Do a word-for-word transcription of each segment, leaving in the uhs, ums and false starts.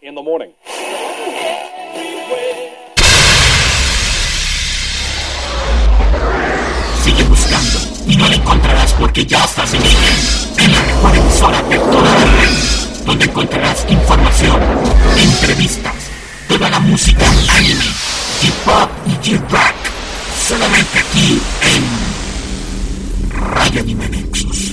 in the morning. Sigue buscando y no la encontrarás porque ya estás en ella. En la mejor emisora de toda la red, donde encontrarás información, entrevistas, toda la música, anime, J-pop y J-rock. Solamente aquí en Radio Anime Nexus.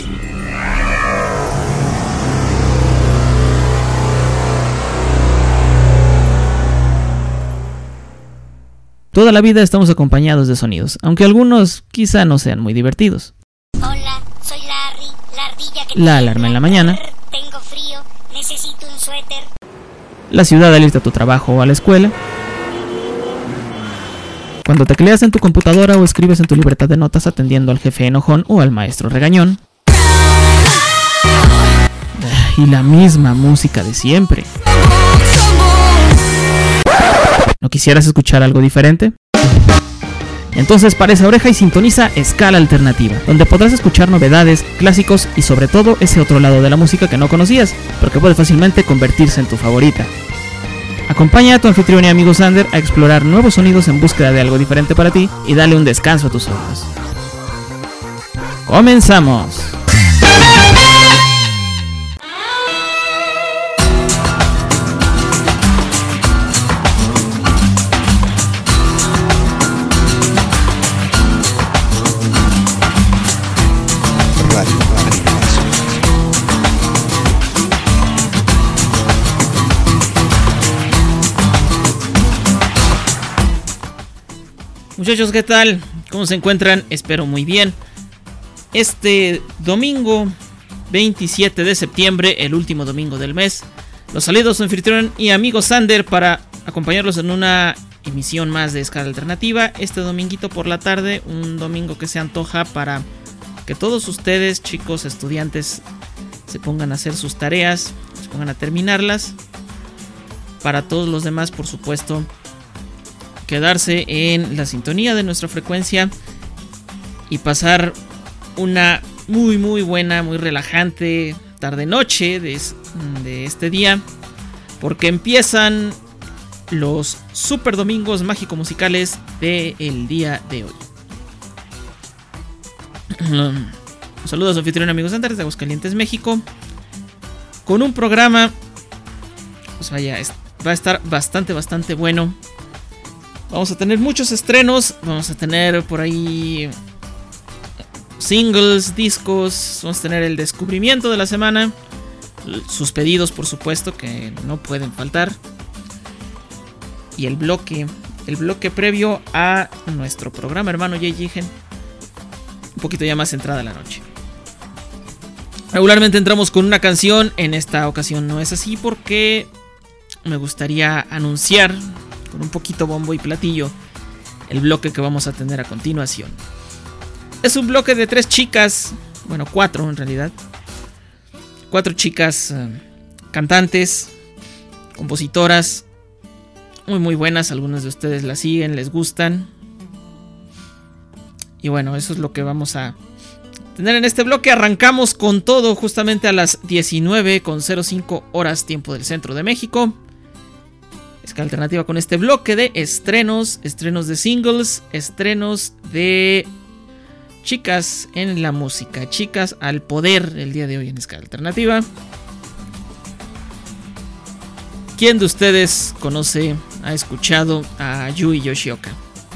Toda la vida estamos acompañados de sonidos, aunque algunos quizá no sean muy divertidos. Hola, soy Larry, la ardilla que... La alarma en la mañana. Tengo frío, necesito un suéter. La ciudad al irte a tu trabajo o a la escuela. Cuando tecleas en tu computadora o escribes en tu libreta de notas atendiendo al jefe enojón o al maestro regañón. Y la misma música de siempre. ¿No quisieras escuchar algo diferente? Entonces para esa oreja y sintoniza Escala Alternativa, donde podrás escuchar novedades, clásicos y sobre todo ese otro lado de la música que no conocías, pero que puede fácilmente convertirse en tu favorita. Acompaña a tu anfitrión y amigo Sander a explorar nuevos sonidos en búsqueda de algo diferente para ti y dale un descanso a tus oídos. ¡Comenzamos! Muchachos, ¿qué tal? ¿Cómo se encuentran? Espero muy bien. Este domingo veintisiete de septiembre, el último domingo del mes, los saludos su anfitrión y amigo Sander para acompañarlos en una emisión más de Escala Alternativa. Este dominguito por la tarde, un domingo que se antoja para que todos ustedes, chicos, estudiantes, se pongan a hacer sus tareas, se pongan a terminarlas. Para todos los demás, por supuesto, quedarse en la sintonía de nuestra frecuencia y pasar una muy muy buena, muy relajante tarde-noche de, de este día, porque empiezan los super domingos mágico-musicales del día de hoy. Saludos a su anfitrión amigos Santares de Aguascalientes, México, con un programa, pues vaya, va a estar bastante bastante bueno. Vamos a tener muchos estrenos, vamos a tener por ahí singles, discos, vamos a tener el descubrimiento de la semana, sus pedidos por supuesto que no pueden faltar, y el bloque, el bloque previo a nuestro programa hermano Jay Jigen, un poquito ya más centrada la noche. Regularmente entramos con una canción, en esta ocasión no es así porque me gustaría anunciar con un poquito bombo y platillo el bloque que vamos a tener a continuación. Es un bloque de tres chicas, bueno, cuatro en realidad. Cuatro chicas uh, cantantes, compositoras, muy muy buenas. Algunas de ustedes las siguen, les gustan. Y bueno, eso es lo que vamos a tener en este bloque. Arrancamos con todo justamente a las diecinueve con cero cinco horas tiempo del centro de México. Escala Alternativa con este bloque de estrenos, estrenos de singles, estrenos de chicas en la música, chicas al poder el día de hoy en Escala Alternativa. ¿Quién de ustedes conoce, ha escuchado a Yui Yoshioka?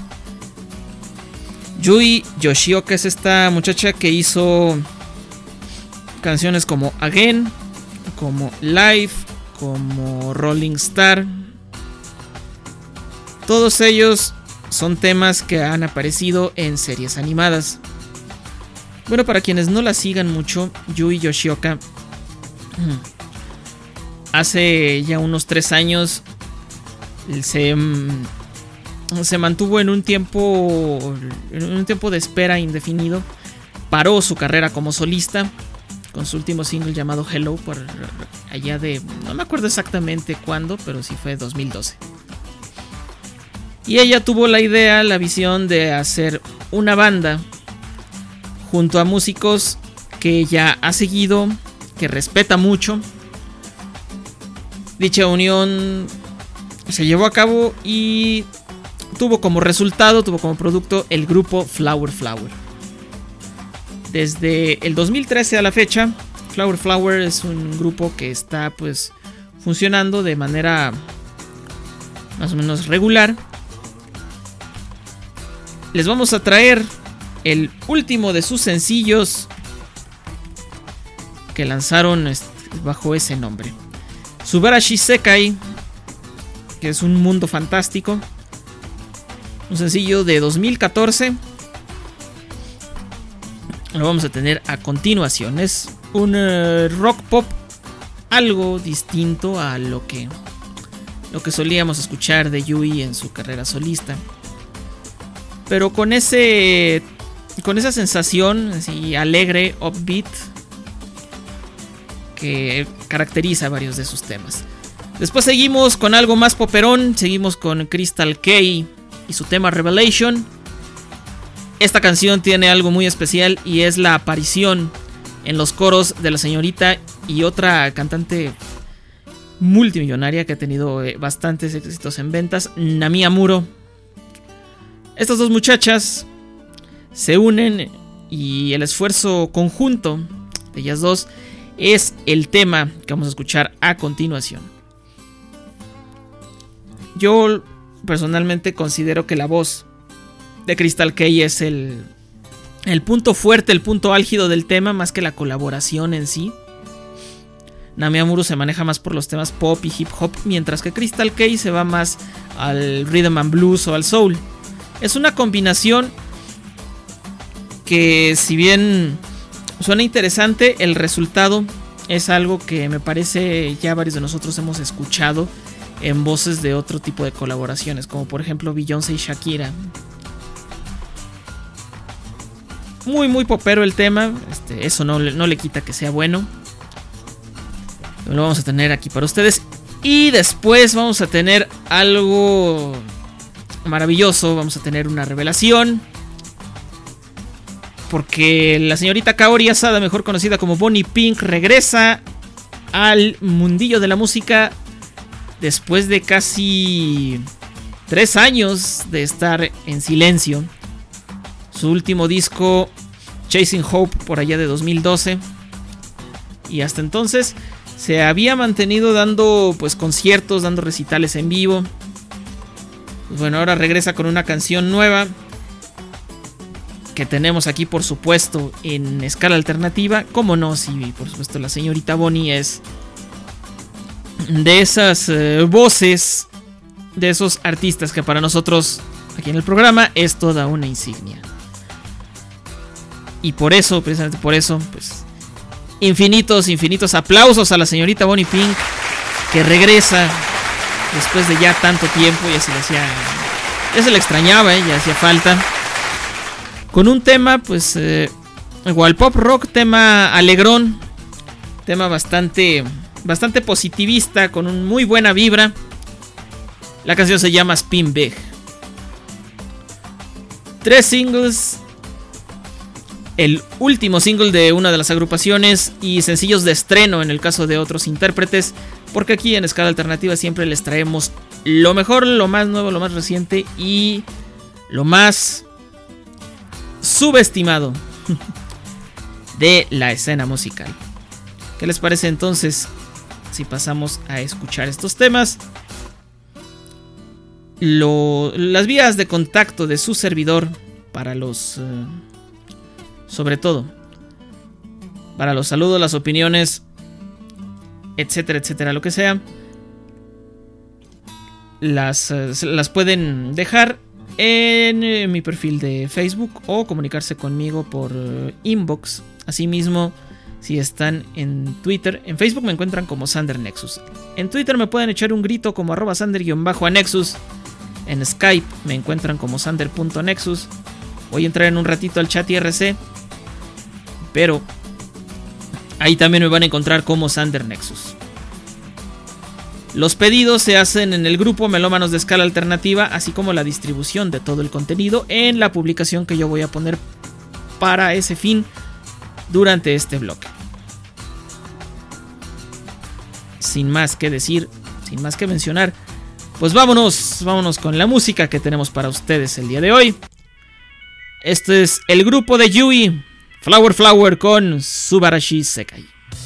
Yui Yoshioka es esta muchacha que hizo canciones como Again, como Life, como Rolling Star. Todos ellos son temas que han aparecido en series animadas. Bueno, para quienes no la sigan mucho, Yui Yoshioka hace ya unos tres años se, se mantuvo en un tiempo en un tiempo de espera indefinido. Paró su carrera como solista con su último single llamado Hello, por allá de, no me acuerdo exactamente cuándo, pero sí fue dos mil doce. Y ella tuvo la idea, la visión de hacer una banda junto a músicos que ella ha seguido, que respeta mucho, Dicha unión se llevó a cabo y tuvo como resultado, tuvo como producto el grupo Flower Flower. Desde el dos mil trece a la fecha, Flower Flower es un grupo que está pues funcionando de manera más o menos regular. Les vamos a traer el último de sus sencillos que lanzaron bajo ese nombre, Subarashi Sekai, que es un mundo fantástico. Un sencillo de dos mil catorce. Lo vamos a tener a continuación. Es un uh, rock pop algo distinto a lo que lo que solíamos escuchar de Yui en su carrera solista, pero con ese con esa sensación así alegre, upbeat, que caracteriza varios de sus temas. Después seguimos con algo más poperón. Seguimos con Crystal K y su tema Revelation. Esta canción tiene algo muy especial y es la aparición en los coros de la señorita y otra cantante multimillonaria que ha tenido bastantes éxitos en ventas, Nami Amuro. Estas dos muchachas se unen y el esfuerzo conjunto de ellas dos es el tema que vamos a escuchar a continuación. Yo personalmente considero que la voz de Crystal K es el, el punto fuerte, el punto álgido del tema, más que la colaboración en sí. Nami Amuro se maneja más por los temas pop y hip hop, mientras que Crystal K se va más al rhythm and blues o al soul. Es una combinación que, si bien suena interesante, el resultado es algo que me parece ya varios de nosotros hemos escuchado en voces de otro tipo de colaboraciones, como por ejemplo Beyoncé y Shakira. Muy muy popero el tema, este, eso no, no le quita que sea bueno. Lo vamos a tener aquí para ustedes. Y después vamos a tener algo maravilloso, vamos a tener una revelación, porque la señorita Kaori Asada, mejor conocida como Bonnie Pink, regresa al mundillo de la música después de casi tres años de estar en silencio. Su último disco, Chasing Hope, por allá de dos mil doce, y hasta entonces se había mantenido dando pues conciertos, dando recitales en vivo. Pues bueno, ahora regresa con una canción nueva que tenemos aquí, por supuesto, en escala alternativa. Como no, sí, por supuesto, la señorita Bonnie es de esas eh, voces, de esos artistas que para nosotros aquí en el programa es toda una insignia. Y por eso, precisamente por eso, pues infinitos, infinitos aplausos a la señorita Bonnie Pink, que regresa después de ya tanto tiempo. Ya se le hacía, ya se le extrañaba, ¿eh? Ya hacía falta. Con un tema, pues, eh, igual pop rock, tema alegrón, tema bastante, bastante positivista, con una muy buena vibra. La canción se llama Spin Big. Tres singles. El último single de una de las agrupaciones y sencillos de estreno en el caso de otros intérpretes, porque aquí en Escala Alternativa siempre les traemos lo mejor, lo más nuevo, lo más reciente y lo más subestimado de la escena musical. ¿Qué les parece entonces si pasamos a escuchar estos temas? Lo, las vías de contacto de su servidor para los... Uh, sobre todo para los saludos, las opiniones, etcétera, etcétera, lo que sea, las, las pueden dejar en eh, mi perfil de Facebook o comunicarse conmigo por eh, inbox. Asimismo, si están en Twitter, en Facebook me encuentran como Sander Nexus. En Twitter me pueden echar un grito como arroba Sander-Nexus. En Skype me encuentran como Sander.Nexus. Voy a entrar en un ratito al chat I R C, pero ahí también me van a encontrar como Sander Nexus. Los pedidos se hacen en el grupo Melómanos de Escala Alternativa, así como la distribución de todo el contenido en la publicación que yo voy a poner para ese fin durante este bloque. Sin más que decir, sin más que mencionar, pues vámonos, vámonos con la música que tenemos para ustedes el día de hoy. Este es el grupo de Yui, Flower Flower con Subarashi Sekai.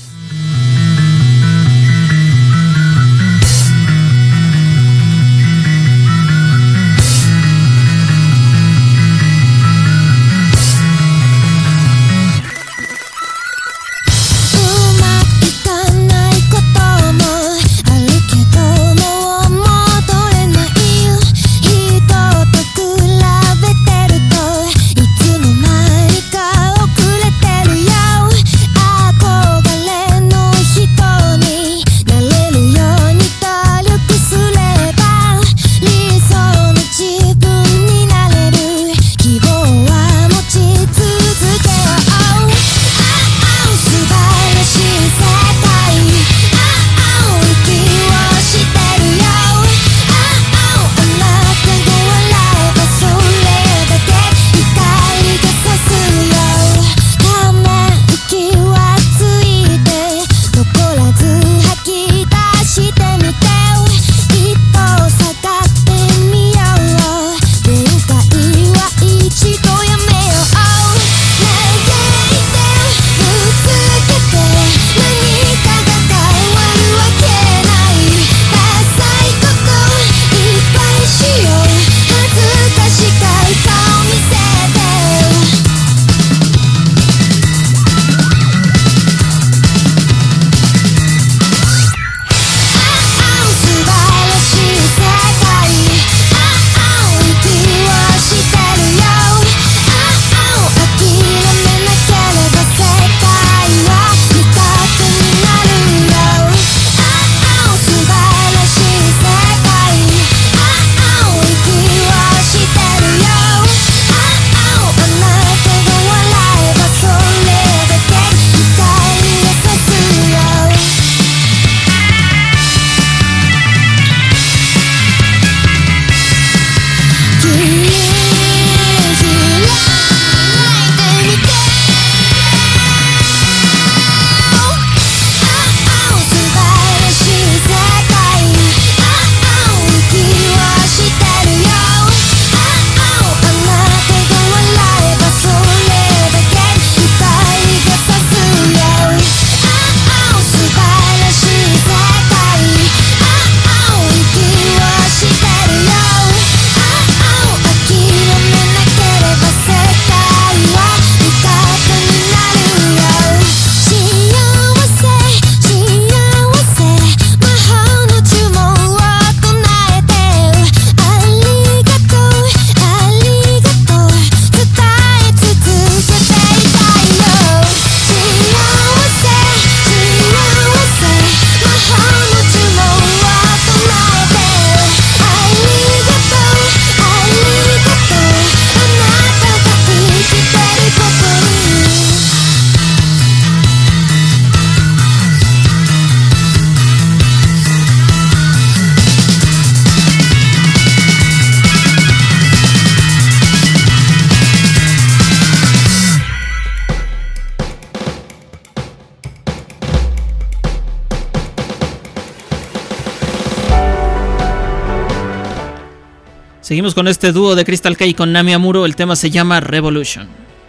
「Seguimos con este dúo de Crystal K con Nami Amuro. El tema se llama Revolution.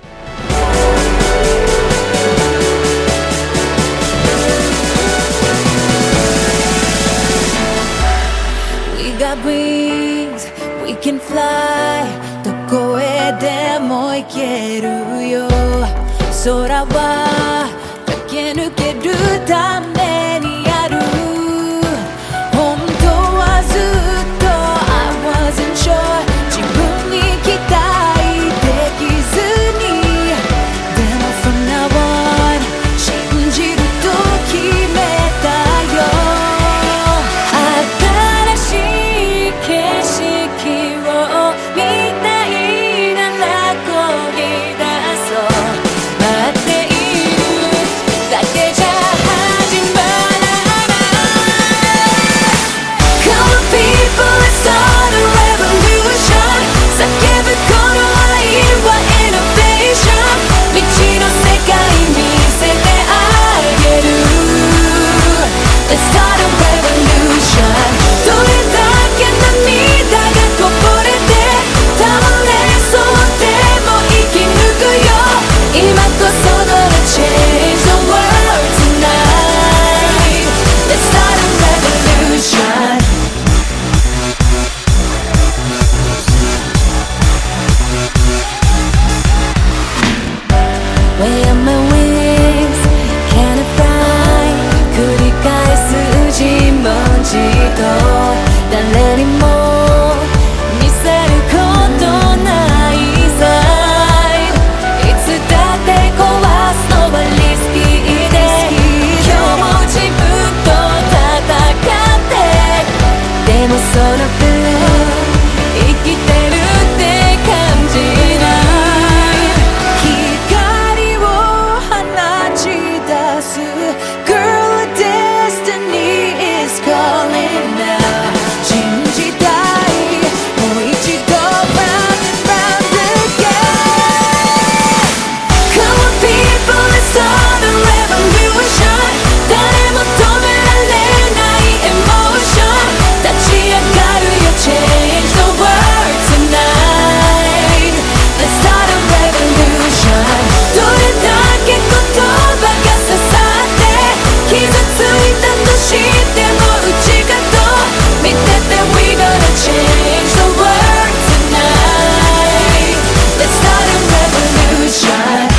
We got wings, we can fly. どこへでも行けるよ。空は駆け抜けるためにある。本当はずっと I wasn't sure 自分に期待できずに。でも from now on 信じると決めたよ。新しい景色を見たいなら漕ぎ出そう。待っているその手を生きてるって感じない光を放ち出す Girl destiny is calling now 信じたいもう一度 round round again Come on people let's start a revolution 誰も止められないエモーション立ち上がるよ Change the world tonight Let's start a revolution どれだけ言葉が刺さって傷ついたとしても打ち勝とう見てて We gonna change the world tonight Let's start a revolution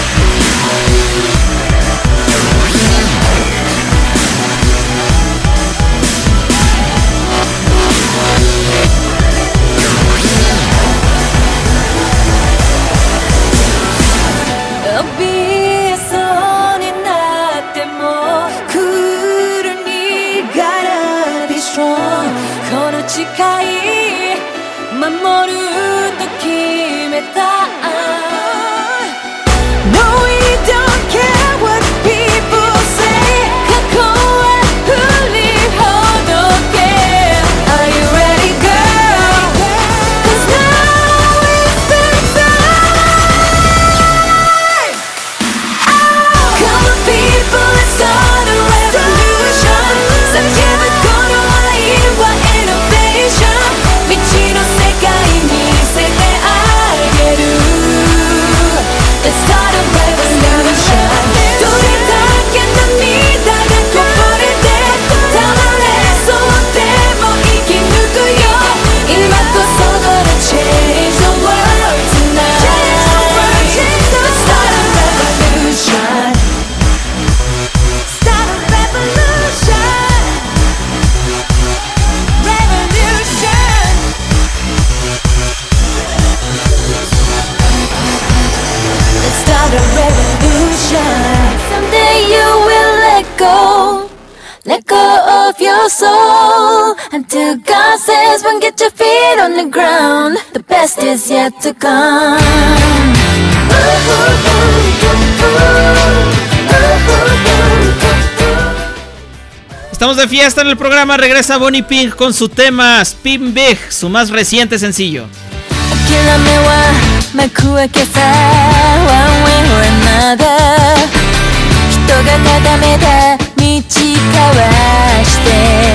怯えそうになってもクールに Gotta be strong この誓い守ると決めた No we don't care what people say 過去は振りほどけ Are you ready girl? Cause now it's the time Come on people let's start a revolution 叫ぶこの愛は innovation 未知の世界見せてあげる Let's start a revolution どれだけ涙がこぼれてたまれそうでも生き抜くよ今こそ gonna change the world tonight Let's start a revolution Start a revolution Revolution Let's start a revolution Someday you will let go Let go of your soul Until God says when get your feet on the ground The best is yet to come Estamos de fiesta en el programa. Regresa Bonnie Pink con su tema Spin Big, su más reciente sencillo. 諦めは幕開けさ One way or another 人が定めた道交わして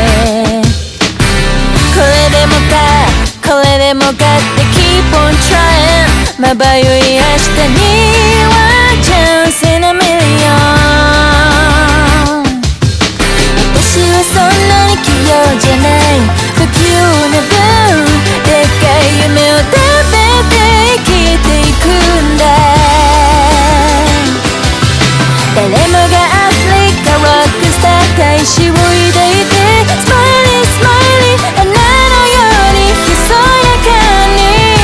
これでもかこれでもかって Keep on trying まばゆい明日には Chance in a million 私はそんなに器用じゃない不器用な分でっかい夢を食べて生きていくんだ誰もがアフリカロックスター大志を抱いて Smiley Smiley あなたのようにひそやかに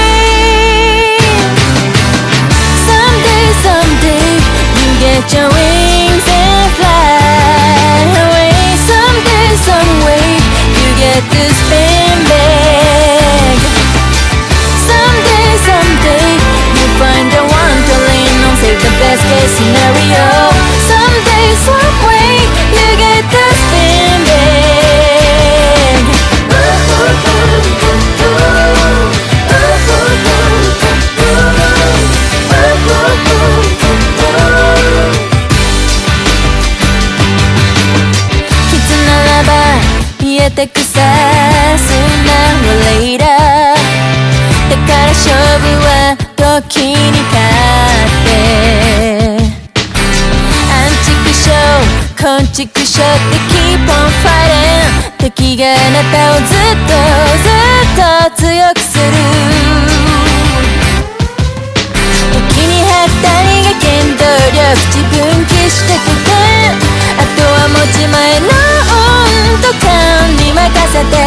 Someday Someday You get your wings and fly away Someday Someway You get to spin big Someday Someday You find the one to lean on Save the best case scenario Someday Someway You get to spin big絆ならば言えてくさ Sooner or later だから勝負は時に勝ってアンチクショー昆虫ショーって Keep on fighting 敵があなたをずっとずっと強くする時には二人が原動力自分消してくてあとは持ち前の温度感に任せて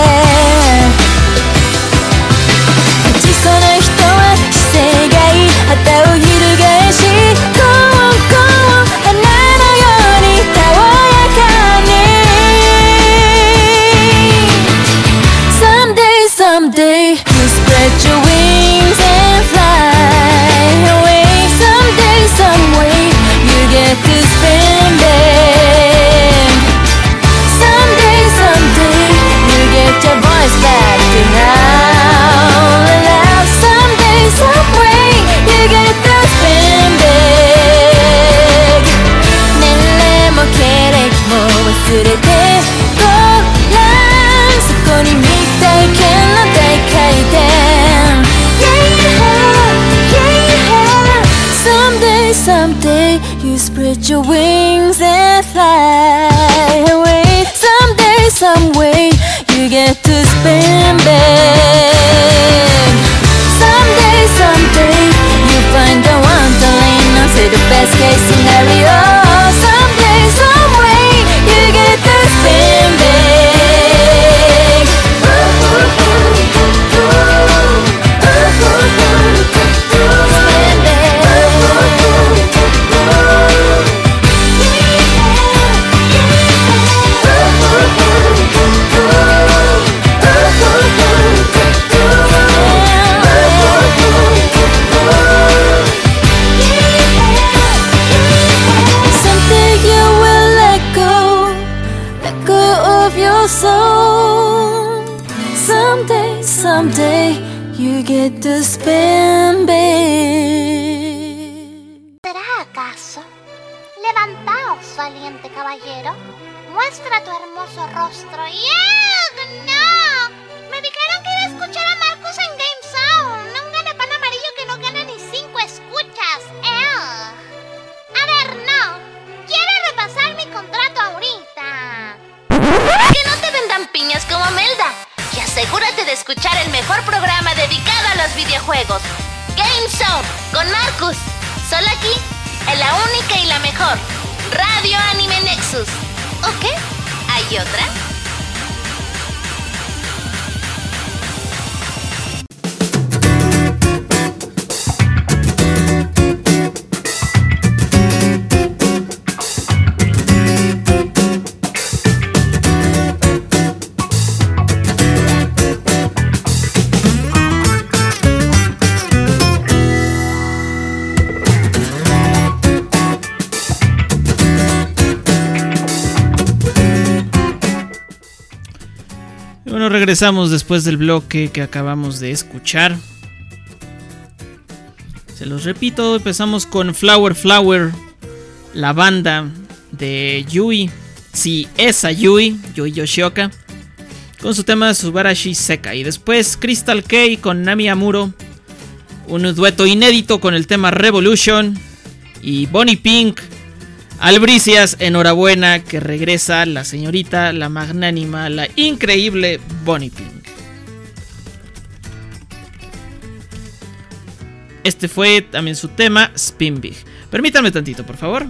打ちその人は姿勢がいい旗を翻しコーンコーン花のようにたわやかに spread your wings and fly away. Someday, some way, you get to spin big. Someday, someday, you get your voice back to howl aloud. Someday, some way, you get to spin big. 年齢も経歴も忘れてごらん、そこに見たい剣の大回転。 Someday, someday, you spread your wings and fly away. Someday, some way, you get to spin big. Someday, someday, you find the one to lean on, say the best case scenario. Someday, some way, you get to spin big. Spin big. Someday you will let go, let go of your soul. Someday, someday you get to spin big. ¿Será acaso? Levantaos, valiente caballero. Muestra tu hermoso rostro. ¡Yeg! ¡No! Me dijeron que iba a escuchar a Marcus en Game Sound. Un ganapán amarillo que no gana ni cinco escuchas. ¡Eh! A ver, no. Quiero repasar mi contrato ahorita. Que no te vendan piñas como Melda. Y asegúrate de escuchar el mejor programa dedicado a los videojuegos. Game Sound con Marcus. Solo aquí, en la única y la mejor Radio Anime Nexus. ¿O qué? ¿Hay otra? Bueno, regresamos después del bloque que acabamos de escuchar. Se los repito, empezamos con Flower Flower, la banda de Yui, sí, esa Yui, Yui Yoshioka, con su tema Subarashi Sekai. Y después Crystal K con Nami Amuro, un dueto inédito con el tema Revolution. Y Bonnie Pink, Albricias, enhorabuena que regresa la señorita, la magnánima, la increíble Bonnie Pink. Este fue también su tema, Spin Big. Permítanme tantito, por favor.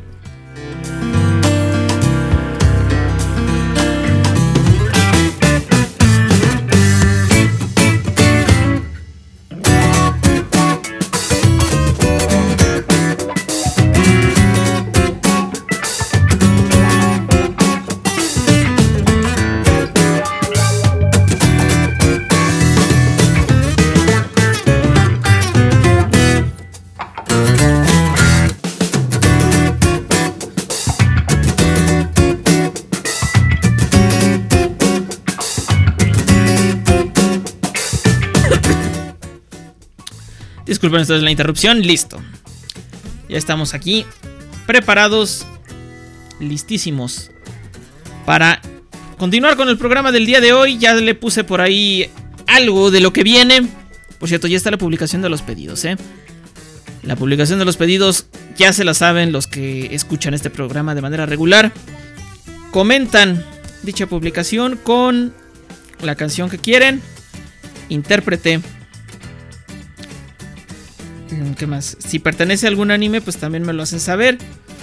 Disculpen ustedes la interrupción, listo. Ya estamos aquí, preparados, listísimos para continuar con el programa del día de hoy. Ya le puse por ahí algo de lo que viene. Por cierto, ya está la publicación de los pedidos, ¿eh? La publicación de los pedidos ya se la saben los que escuchan este programa de manera regular. Comentan dicha publicación con la canción que quieren, intérprete. ¿Qué más? Si pertenece a algún anime, pues también me lo hacen saber.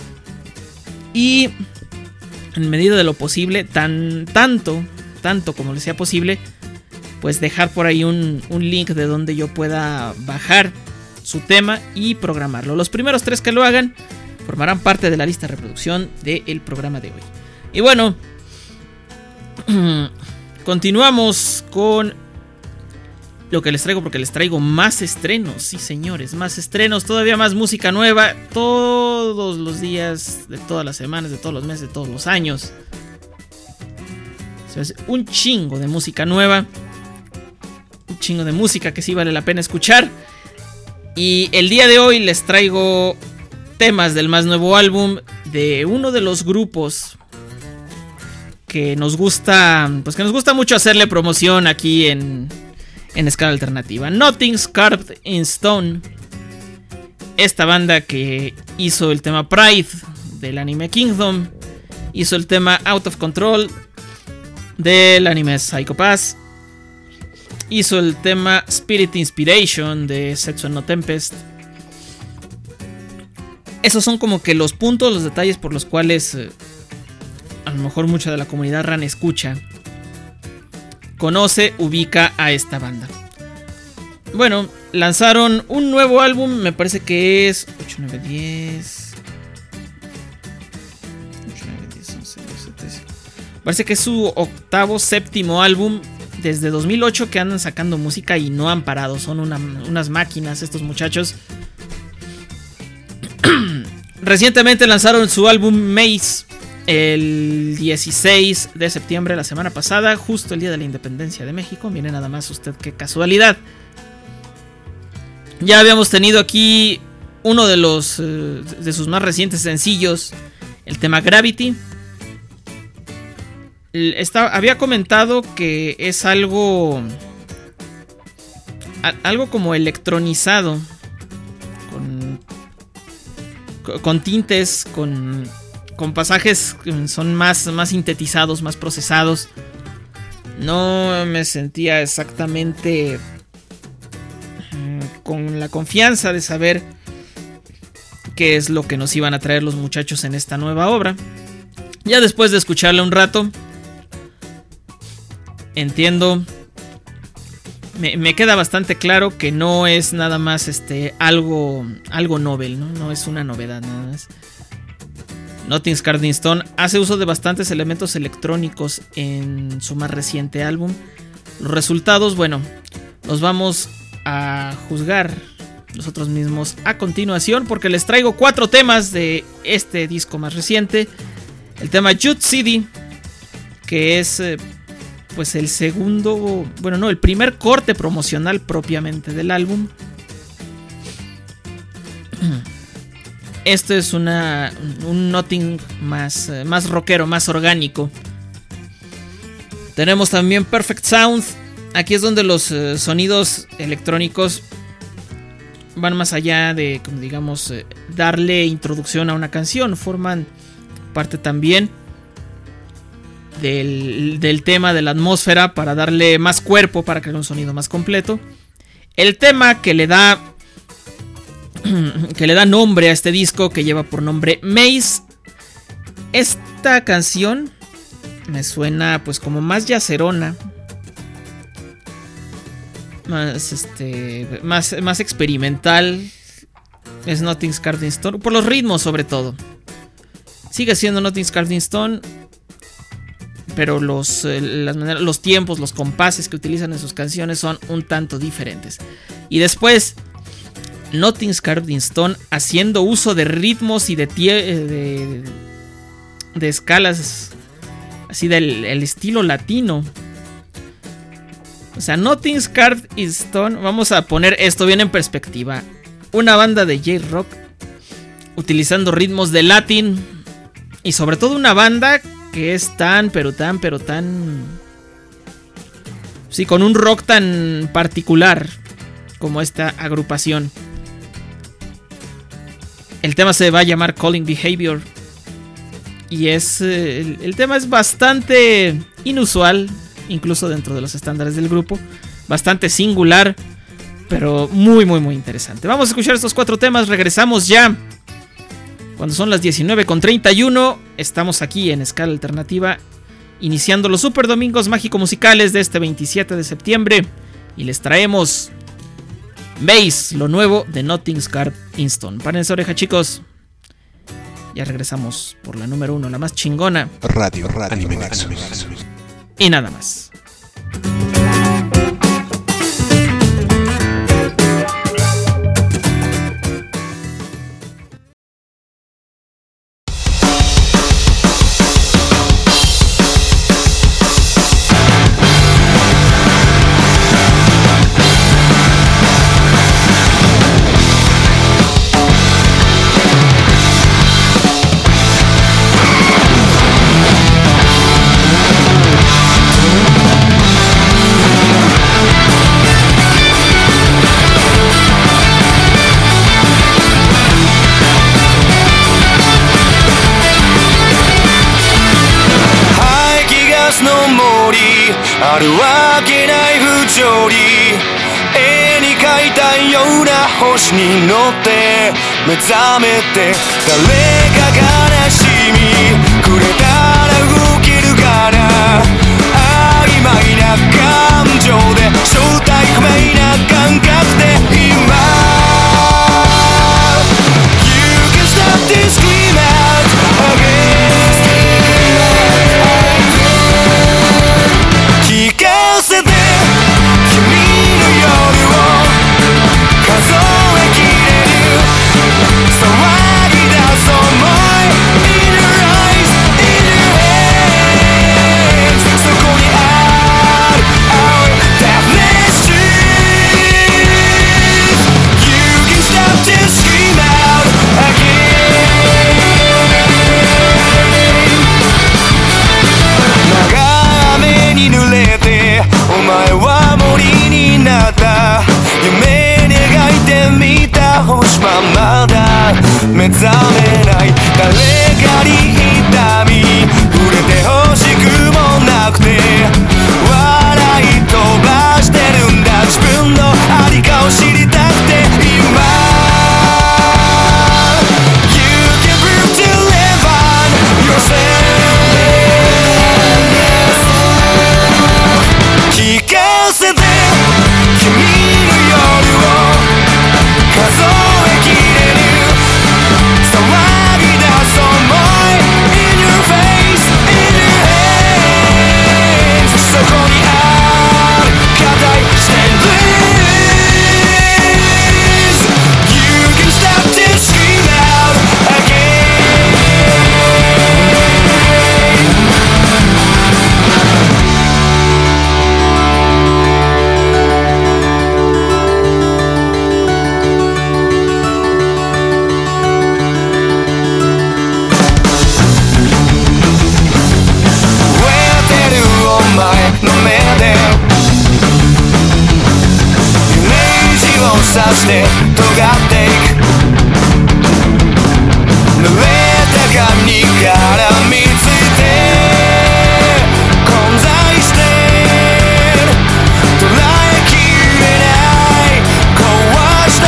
Y en medida de lo posible, tan tanto, tanto como les sea posible, pues dejar por ahí un, un link de donde yo pueda bajar su tema y programarlo. Los primeros tres que lo hagan formarán parte de la lista de reproducción del programa de hoy. Y bueno, continuamos con lo que les traigo, porque les traigo más estrenos, sí señores, más estrenos, todavía más música nueva, todos los días, de todas las semanas, de todos los meses, de todos los años. Se hace un chingo de música nueva, un chingo de música que sí vale la pena escuchar. Y el día de hoy les traigo temas del más nuevo álbum de uno de los grupos que nos gusta, pues que nos gusta mucho hacerle promoción aquí en, en Escala Alternativa. Nothing's Carved in Stone. Esta banda que hizo el tema Pride del anime Kingdom, hizo el tema Out of Control del anime Psycho Pass, hizo el tema Spirit Inspiration de Sexual No Tempest. Esos son como que los puntos, los detalles por los cuales eh, a lo mejor mucha de la comunidad RAN escucha, conoce, ubica a esta banda. Bueno, lanzaron un nuevo álbum, me parece que es ocho, nueve, diez. ocho, nueve, diez, once, doce, trece. Parece que es su octavo, séptimo álbum. Desde dos mil ocho que andan sacando música y no han parado. Son una, unas máquinas estos muchachos. Recientemente lanzaron su álbum Maze el dieciséis de septiembre, la semana pasada, justo el día de la independencia de México. Miren nada más usted qué casualidad. Ya habíamos tenido aquí uno de los uh, de sus más recientes sencillos, el tema Gravity. Está, había comentado que es algo a, algo como electronizado, con, con tintes, con, con pasajes que son más, más sintetizados, más procesados. No me sentía exactamente con la confianza de saber qué es lo que nos iban a traer los muchachos en esta nueva obra. Ya después de escucharla un rato, entiendo, me, me queda bastante claro que no es nada más este algo algo novel, ¿no? No es una novedad nada más. Nothing's Carved in Stone hace uso de bastantes elementos electrónicos en su más reciente álbum. Los resultados, bueno, los vamos a juzgar nosotros mismos a continuación, porque les traigo cuatro temas de este disco más reciente. El tema Jude City, que es eh, pues el segundo, bueno no, el primer corte promocional propiamente del álbum. Esto es una un Nothing más, más rockero, más orgánico. Tenemos también Perfect Sound. Aquí es donde los eh, sonidos electrónicos van más allá de, como digamos, eh, darle introducción a una canción. Forman parte también Del, del tema, de la atmósfera, para darle más cuerpo, para crear un sonido más completo. El tema que le da que le da nombre a este disco, que lleva por nombre Maze. Esta canción me suena pues como más yacerona, más este más, más experimental. Es Nothing's Carved in Stone, por los ritmos sobre todo. Sigue siendo Nothing's Carved in Stone, pero los, eh, las maneras, los tiempos, los compases que utilizan en sus canciones son un tanto diferentes. Y después, Nothing's Carved in Stone haciendo uso de ritmos y de, tie- de, de escalas así del el estilo latino. O sea, Nothing's Carved in Stone, vamos a poner esto bien en perspectiva. Una banda de J-Rock utilizando ritmos de Latin, y sobre todo una banda que es tan, pero tan, pero tan... sí, con un rock tan particular como esta agrupación. El tema se va a llamar Calling Behavior. Y es... Eh, el, el tema es bastante inusual, incluso dentro de los estándares del grupo. Bastante singular, pero muy, muy, muy interesante. Vamos a escuchar estos cuatro temas. Regresamos ya. Cuando son las diecinueve con treinta y uno, estamos aquí en Escala Alternativa, iniciando los super domingos mágico musicales de este veintisiete de septiembre. Y les traemos Maze, lo nuevo de Nothing's Carved in Stone. Párense oreja, chicos. Ya regresamos por la número uno, la más chingona. Radio, Radio Anime Nexus. Y nada más. るわけない不条理、絵に描いたような星に乗って目覚めて、誰か悲しみくれたら動けるかな、曖昧な感情で正体不明な感覚で今 You can stop this scream out again、 聞かせて君の夜を数えきれる、騒ぎ出そう思い In your eyes, in your hands、 そこにある Our deathless dreams。 You can stop this scream out again。 長雨に濡れてお前は森になった、夢描いてみた星はまだ目覚めない、誰かに痛み触れてほしくもなくて笑い飛ばしてるんだ、自分のありかを知りたくて今 You can prove to live on yourself。 聞かせて君の夜を数えきれる、騒ぎ出そう思い In your face, in your hands、 そこにある固い Stand please。 You can stop this scream out again。 燃えてるお前の目でイメージを刺して尖っていく、濡れた髪に絡みついて混在して捉えきれない壊して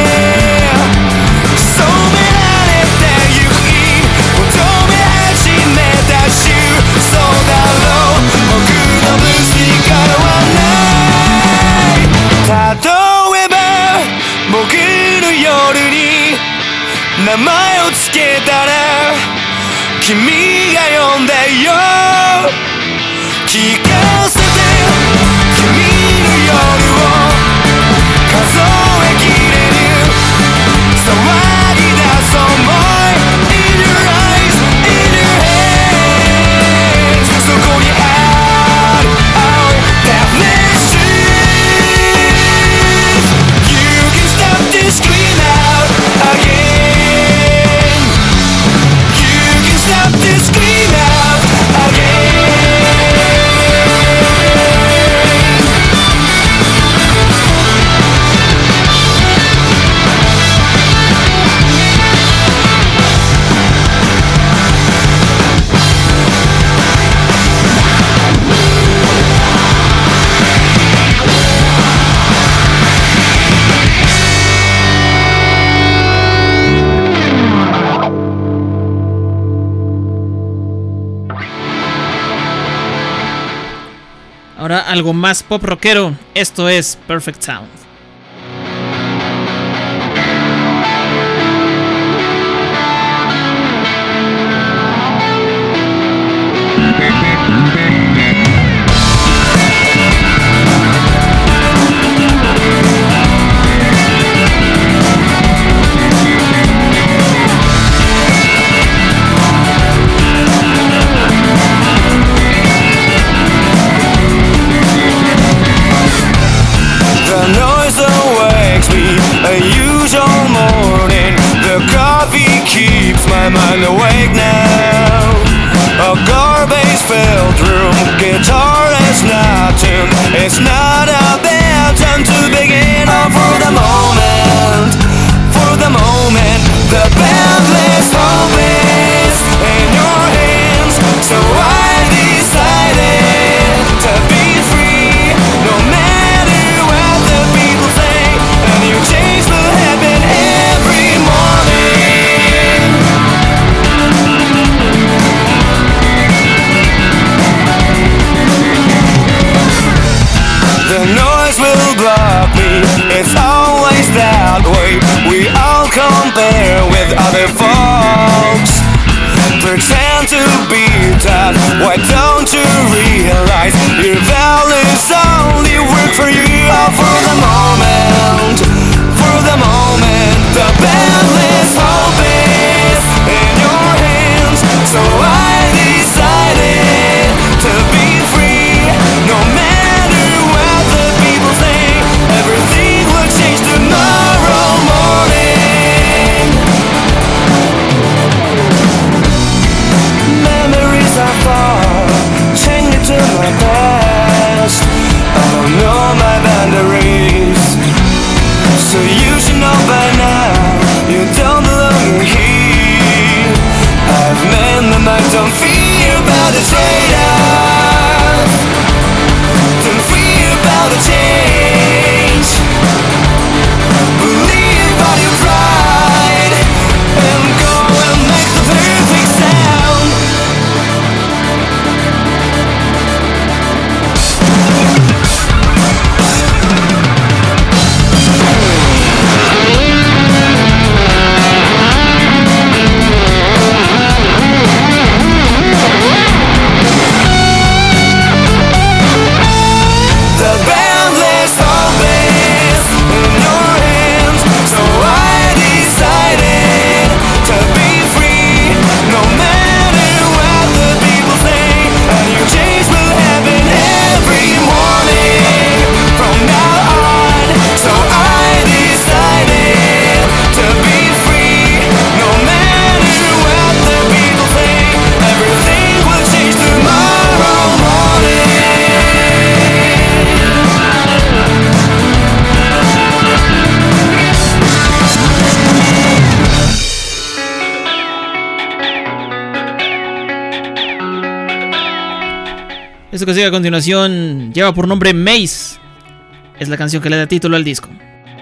染められてゆき求め始めた週、そうだろう僕のブスに変わらない、例えば僕の夜に名前をつけたら君が呼んでよ、聞かせて君の夜を数えきれる、騒ぎ出そう思い In your eyes, in your hands、 そこにある Our deathless dreams。 You can stop this scream out again。 You can stop this scream out again。 Ahora algo más pop rockero, esto es Perfect Sound. The noise the noise will block me. It's always that way. We all compare with other folks. Pretend to be tough. Why don't you realize your values only work for you? All for the moment, for the moment. The boundless hope is in your hands. So I decided to be free. No matter what the people say, everything will change tomorrow morning. Memories are far, chained to my past. I don't know my boundaries, so you should know by now you don't belong here. I've made my mind, don't fear about the trade-off. Don't fear about the change. Believe all your pride and go and make the perfect sound. The boundless hope is in your hands. So I decided to be free. No matter what the people say, a new change will happen every morning from now on. So I decided to be free. No matter what the people say, everything will change tomorrow morning. Esto que sigue a continuación lleva por nombre Maze. Es la canción que le da título al disco.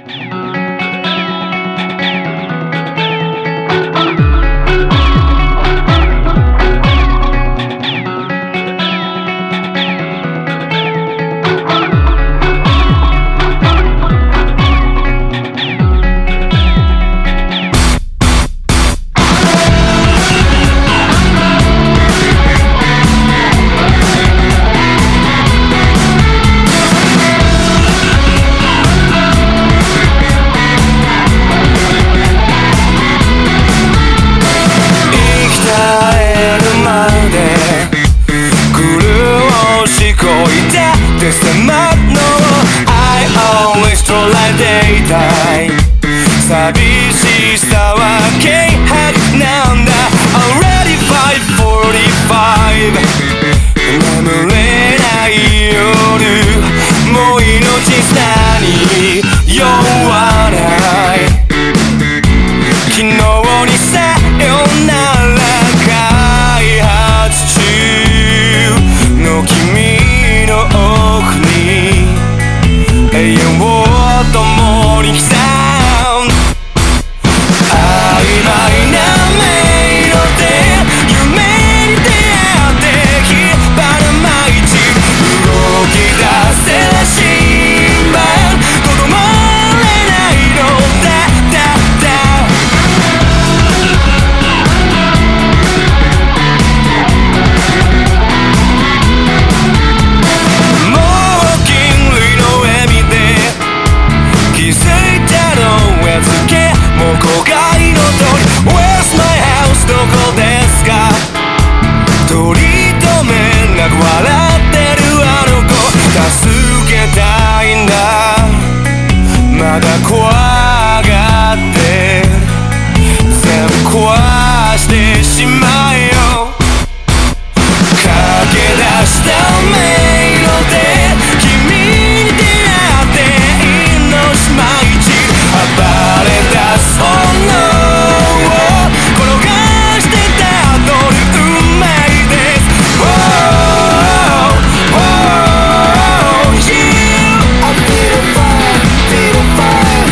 I always throw like daytime. 寂しさは軽薄なんだ Already five forty-five 眠れない夜もう命さに酔わない昨日にさよなら開発中の君の奥に永遠を共に刻む曖昧な迷路で夢に出会って火花舞い散る動き出せらしいまとどまれないのだだだもう金類の笑みで気づいたのはつけもう後悔の通り Where's my house どこですか取り留めなく笑ってるあの子助けたいんだまだ怖がって全部壊してしまえよ駆け出した迷路で君に出会って命舞い散る暴れ出す炎を転がしてたどる運命です Oh, oh, oh, you I feel a fire, feel a fire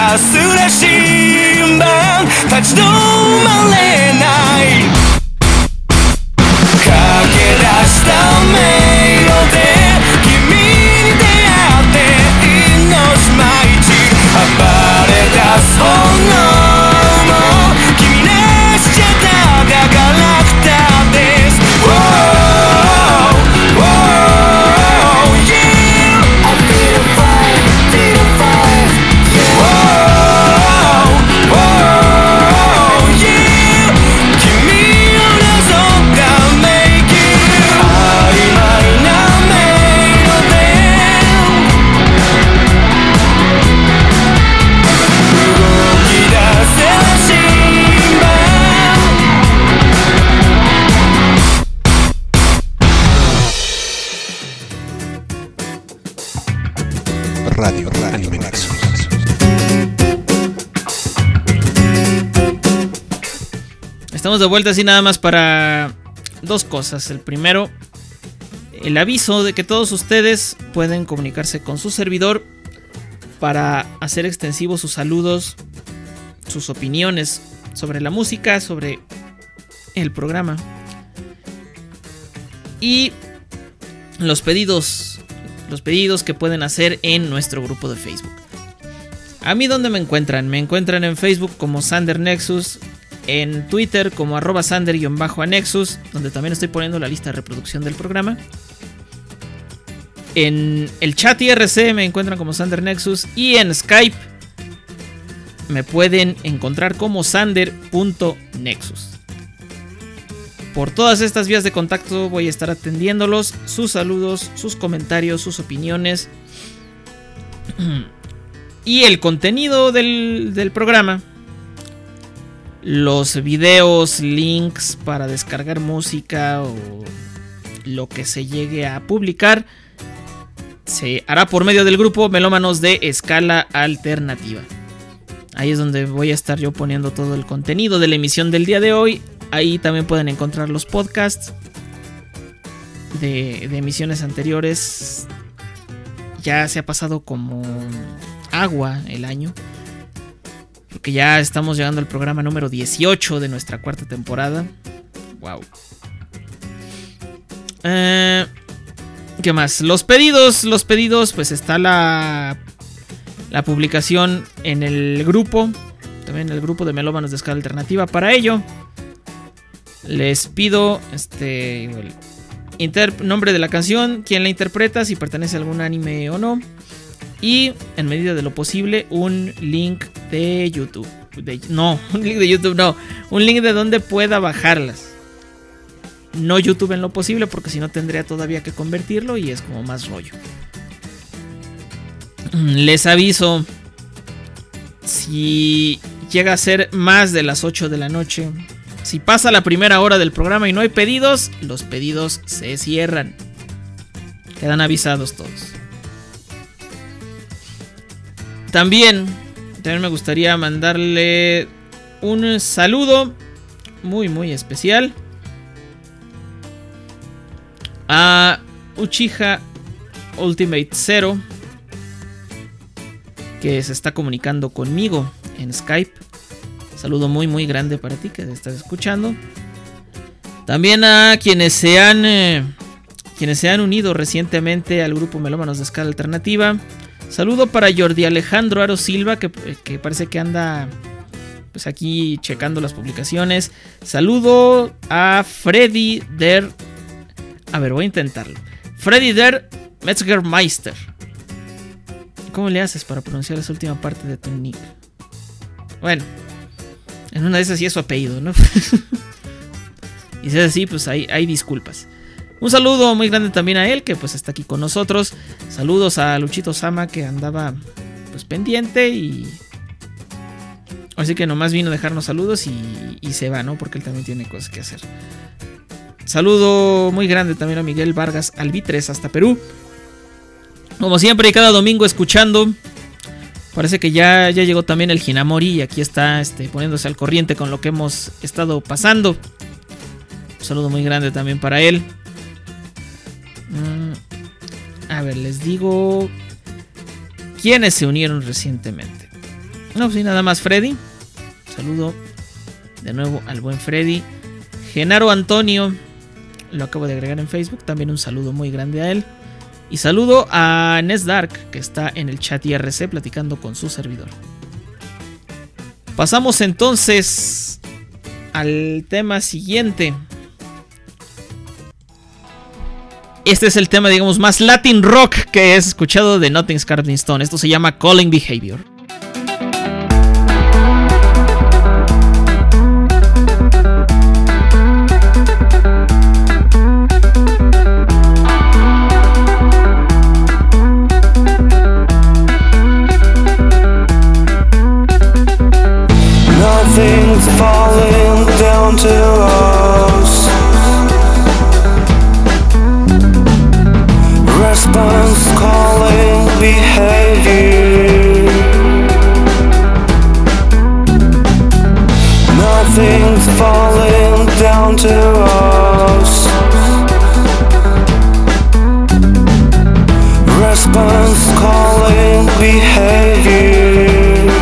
かすれ新聞立ち止まれない駆け出した迷路で君に出会って命毎日暴れ出す炎 Radio, Radio Anime Nexus. Estamos de vuelta así nada más para dos cosas. El primero, el aviso de que todos ustedes pueden comunicarse con su servidor para hacer extensivos sus saludos, sus opiniones sobre la música, sobre el programa y los pedidos. Los pedidos que pueden hacer en nuestro grupo de Facebook. A mí, ¿dónde me encuentran? Me encuentran en Facebook como Sander Nexus, en Twitter como arroba Sander-Nexus, donde también estoy poniendo la lista de reproducción del programa. En el chat I R C me encuentran como Sander Nexus y en Skype me pueden encontrar como Sander punto Nexus. Por todas estas vías de contacto voy a estar atendiéndolos, sus saludos, sus comentarios, sus opiniones y el contenido del, del programa. Los videos, links para descargar música o lo que se llegue a publicar se hará por medio del grupo Melómanos de Escala Alternativa. Ahí es donde voy a estar yo poniendo todo el contenido de la emisión del día de hoy. Ahí también pueden encontrar los podcasts de, de emisiones anteriores. Ya se ha pasado como agua el año, porque ya estamos llegando al programa número dieciocho de nuestra cuarta temporada. Wow. Eh, ¿Qué más? Los pedidos, los pedidos, pues está la, la publicación en el grupo, también en el grupo de Melómanos de Escala Alternativa. Para ello les pido este el inter- nombre de la canción, quién la interpreta, si pertenece a algún anime o no, y en medida de lo posible un link de YouTube. De, no, un link de YouTube no, un link de donde pueda bajarlas. No YouTube en lo posible, porque si no tendría todavía que convertirlo y es como más rollo. Les aviso, si llega a ser más de las ocho de la noche, si pasa la primera hora del programa y no hay pedidos, los pedidos se cierran. Quedan avisados todos. También, también me gustaría mandarle un saludo muy muy especial a Uchiha Ultimate Zero, que se está comunicando conmigo en Skype. Saludo muy muy grande para ti que estás escuchando. También a quienes se han eh, quienes se han unido recientemente al grupo Melómanos de Escala Alternativa. Saludo para Jordi Alejandro Aro Silva, que, que parece que anda pues aquí checando las publicaciones. Saludo a Freddy Der. A ver, voy a intentarlo. Freddy Der Metzgermeister. ¿Cómo le haces para pronunciar esa última parte de tu nick? Bueno, en una de esas sí es su apellido, ¿no? Y si es así, pues hay, hay disculpas. Un saludo muy grande también a él, que pues está aquí con nosotros. Saludos a Luchito Sama, que andaba pues pendiente y... así que nomás vino a dejarnos saludos y, y se va, ¿no? Porque él también tiene cosas que hacer. Saludo muy grande también a Miguel Vargas Albitres hasta Perú. Como siempre y cada domingo escuchando. Parece que ya, ya llegó también el Hinamori y aquí está este, poniéndose al corriente con lo que hemos estado pasando. Un saludo muy grande también para él. Mm, a ver, les digo quiénes se unieron recientemente. No, sí, nada más Freddy. Saludo de nuevo al buen Freddy. Genaro Antonio, lo acabo de agregar en Facebook. También un saludo muy grande a él. Y saludo a Nesdark, que está en el chat I R C platicando con su servidor. Pasamos entonces al tema siguiente. Este es el tema, digamos, más Latin rock que he escuchado de Nothing's Carved in Stone. Esto se llama Calling Behavior. Nothing's falling down to us. Response calling behavior. Nothing's falling down to us. Response calling behavior.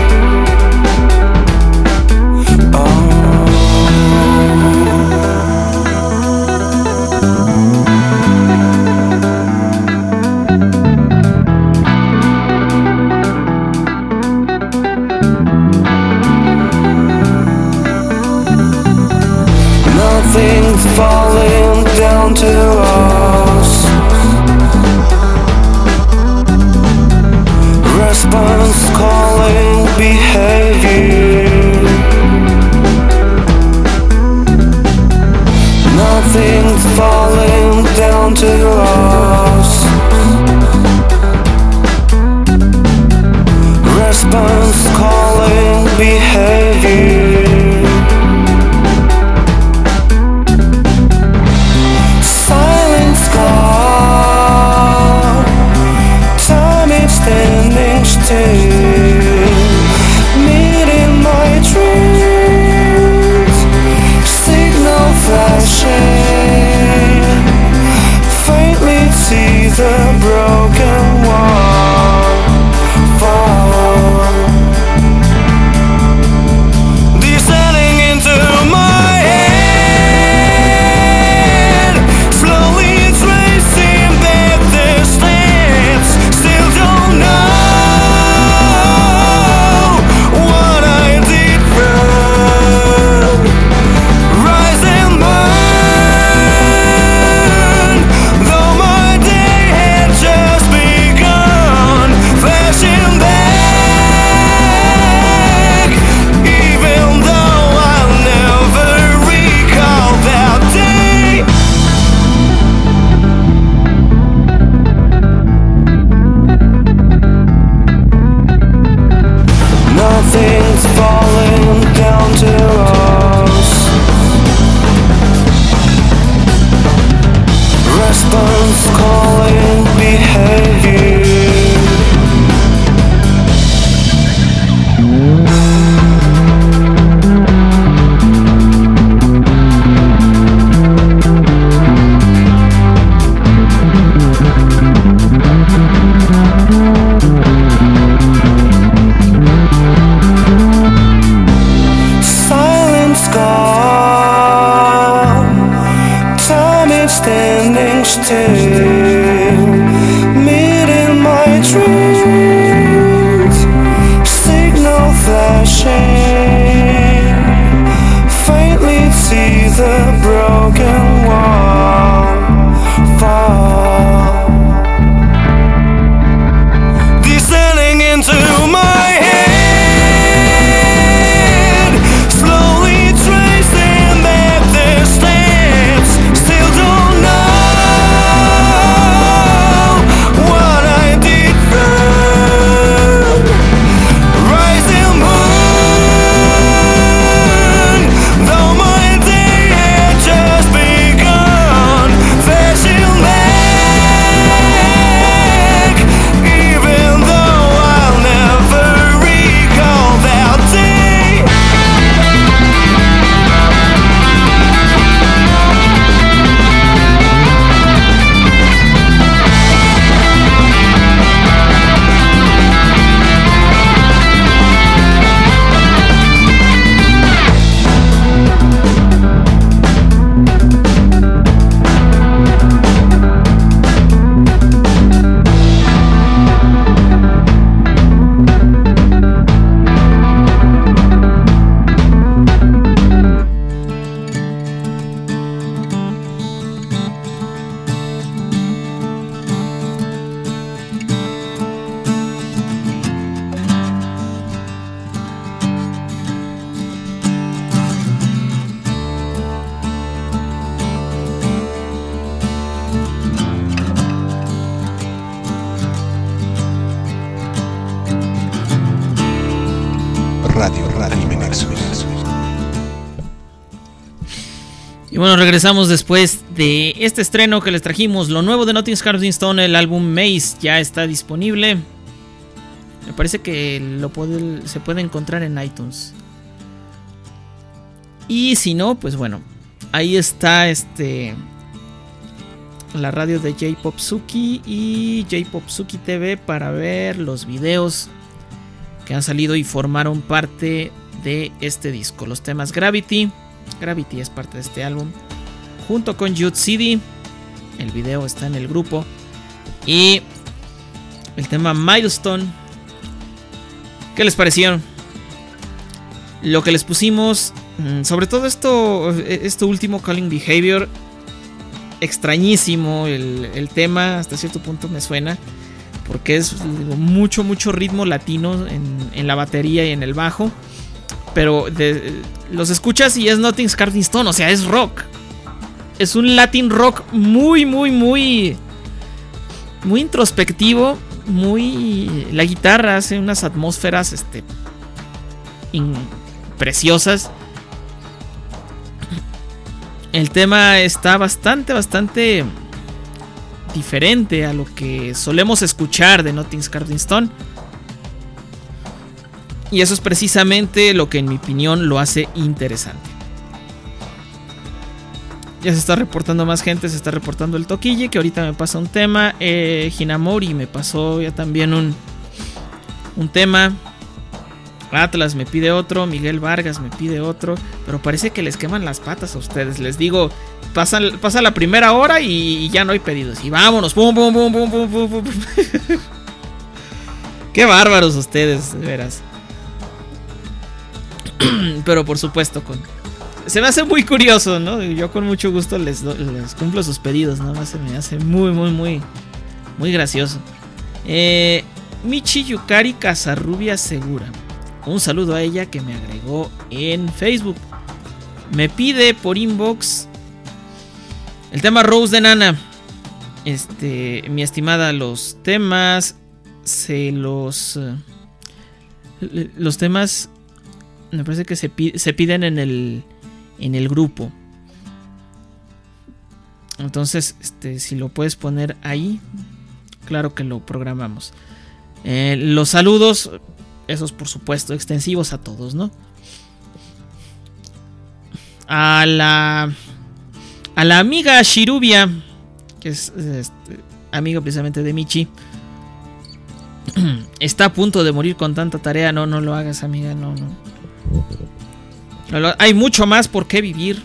Nothing's falling down to us. Response calling behavior. Nothing's falling down to us. Response calling behavior. Silence gone. Time is standing still. Meeting my dreams. Signal flashing. Faintly see the broken wall fall. Descending into my head. Slowly tracing back the steps. Still don't know Y bueno, regresamos después de este estreno que les trajimos. Lo nuevo de Nothing's Carving Stone, el álbum Maze, ya está disponible. Me parece que lo puede, se puede encontrar en iTunes. Y si no, pues bueno, ahí está este la radio de J-Popsuki y J-Popsuki T V para ver los videos que han salido y formaron parte de este disco. Los temas Gravity, Gravity es parte de este álbum, junto con Youth City. El video está en el grupo. Y el tema Milestone. ¿Qué les parecieron? Lo que les pusimos, sobre todo esto, esto último, Calling Behavior, extrañísimo el, el tema, hasta cierto punto me suena, porque es digo, mucho, mucho ritmo latino en, en la batería y en el bajo, pero de, los escuchas y es Nothing's Carving Stone, o sea, es rock, es un Latin rock muy, muy, muy, muy introspectivo, muy, la guitarra hace unas atmósferas, este, in, preciosas. El tema está bastante, bastante diferente a lo que solemos escuchar de Nothing's Carving Stone. Y eso es precisamente lo que en mi opinión lo hace interesante. Ya se está reportando más gente, se está reportando el Toquille, que ahorita me pasa un tema. Eh, Hinamori me pasó ya también un, un tema. Atlas me pide otro, Miguel Vargas me pide otro, pero parece que les queman las patas a ustedes. Les digo, pasa, pasa la primera hora y, y ya no hay pedidos. Y vámonos, pum, pum, pum, pum, pum, pum, pum. Qué bárbaros ustedes, de veras. Pero por supuesto, con... se me hace muy curioso, ¿no? Yo con mucho gusto les, les cumplo sus pedidos, nada más se me hace muy, muy, muy, muy gracioso. Eh, Michi Yukari Casarrubia Segura. Un saludo a ella que me agregó en Facebook. Me pide por inbox el tema Rose de Nana. Este, mi estimada, los temas se los uh, los temas me parece que se, pi- se piden en el en el grupo. Entonces, este, si lo puedes poner ahí, claro que lo programamos. Eh, los saludos, esos por supuesto, extensivos a todos, ¿no? A la a la amiga Shirubia, que es este, amiga precisamente de Michi. Está a punto de morir con tanta tarea. No, no lo hagas, amiga, no, no. no lo, hay mucho más por qué vivir.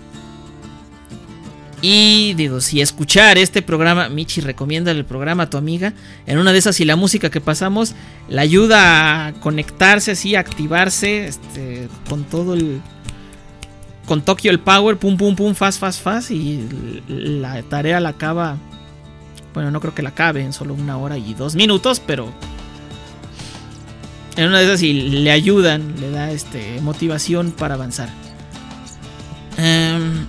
Y digo, si escuchar este programa, Michi, recomienda el programa a tu amiga. En una de esas, si la música que pasamos la ayuda a conectarse así, a activarse, este, con todo el, con Tokyo el Power, pum pum pum, fast fast fast, y la tarea la acaba. Bueno, no creo que la acabe en solo una hora y dos minutos, pero en una de esas, si le ayudan, le da este motivación para avanzar. Um,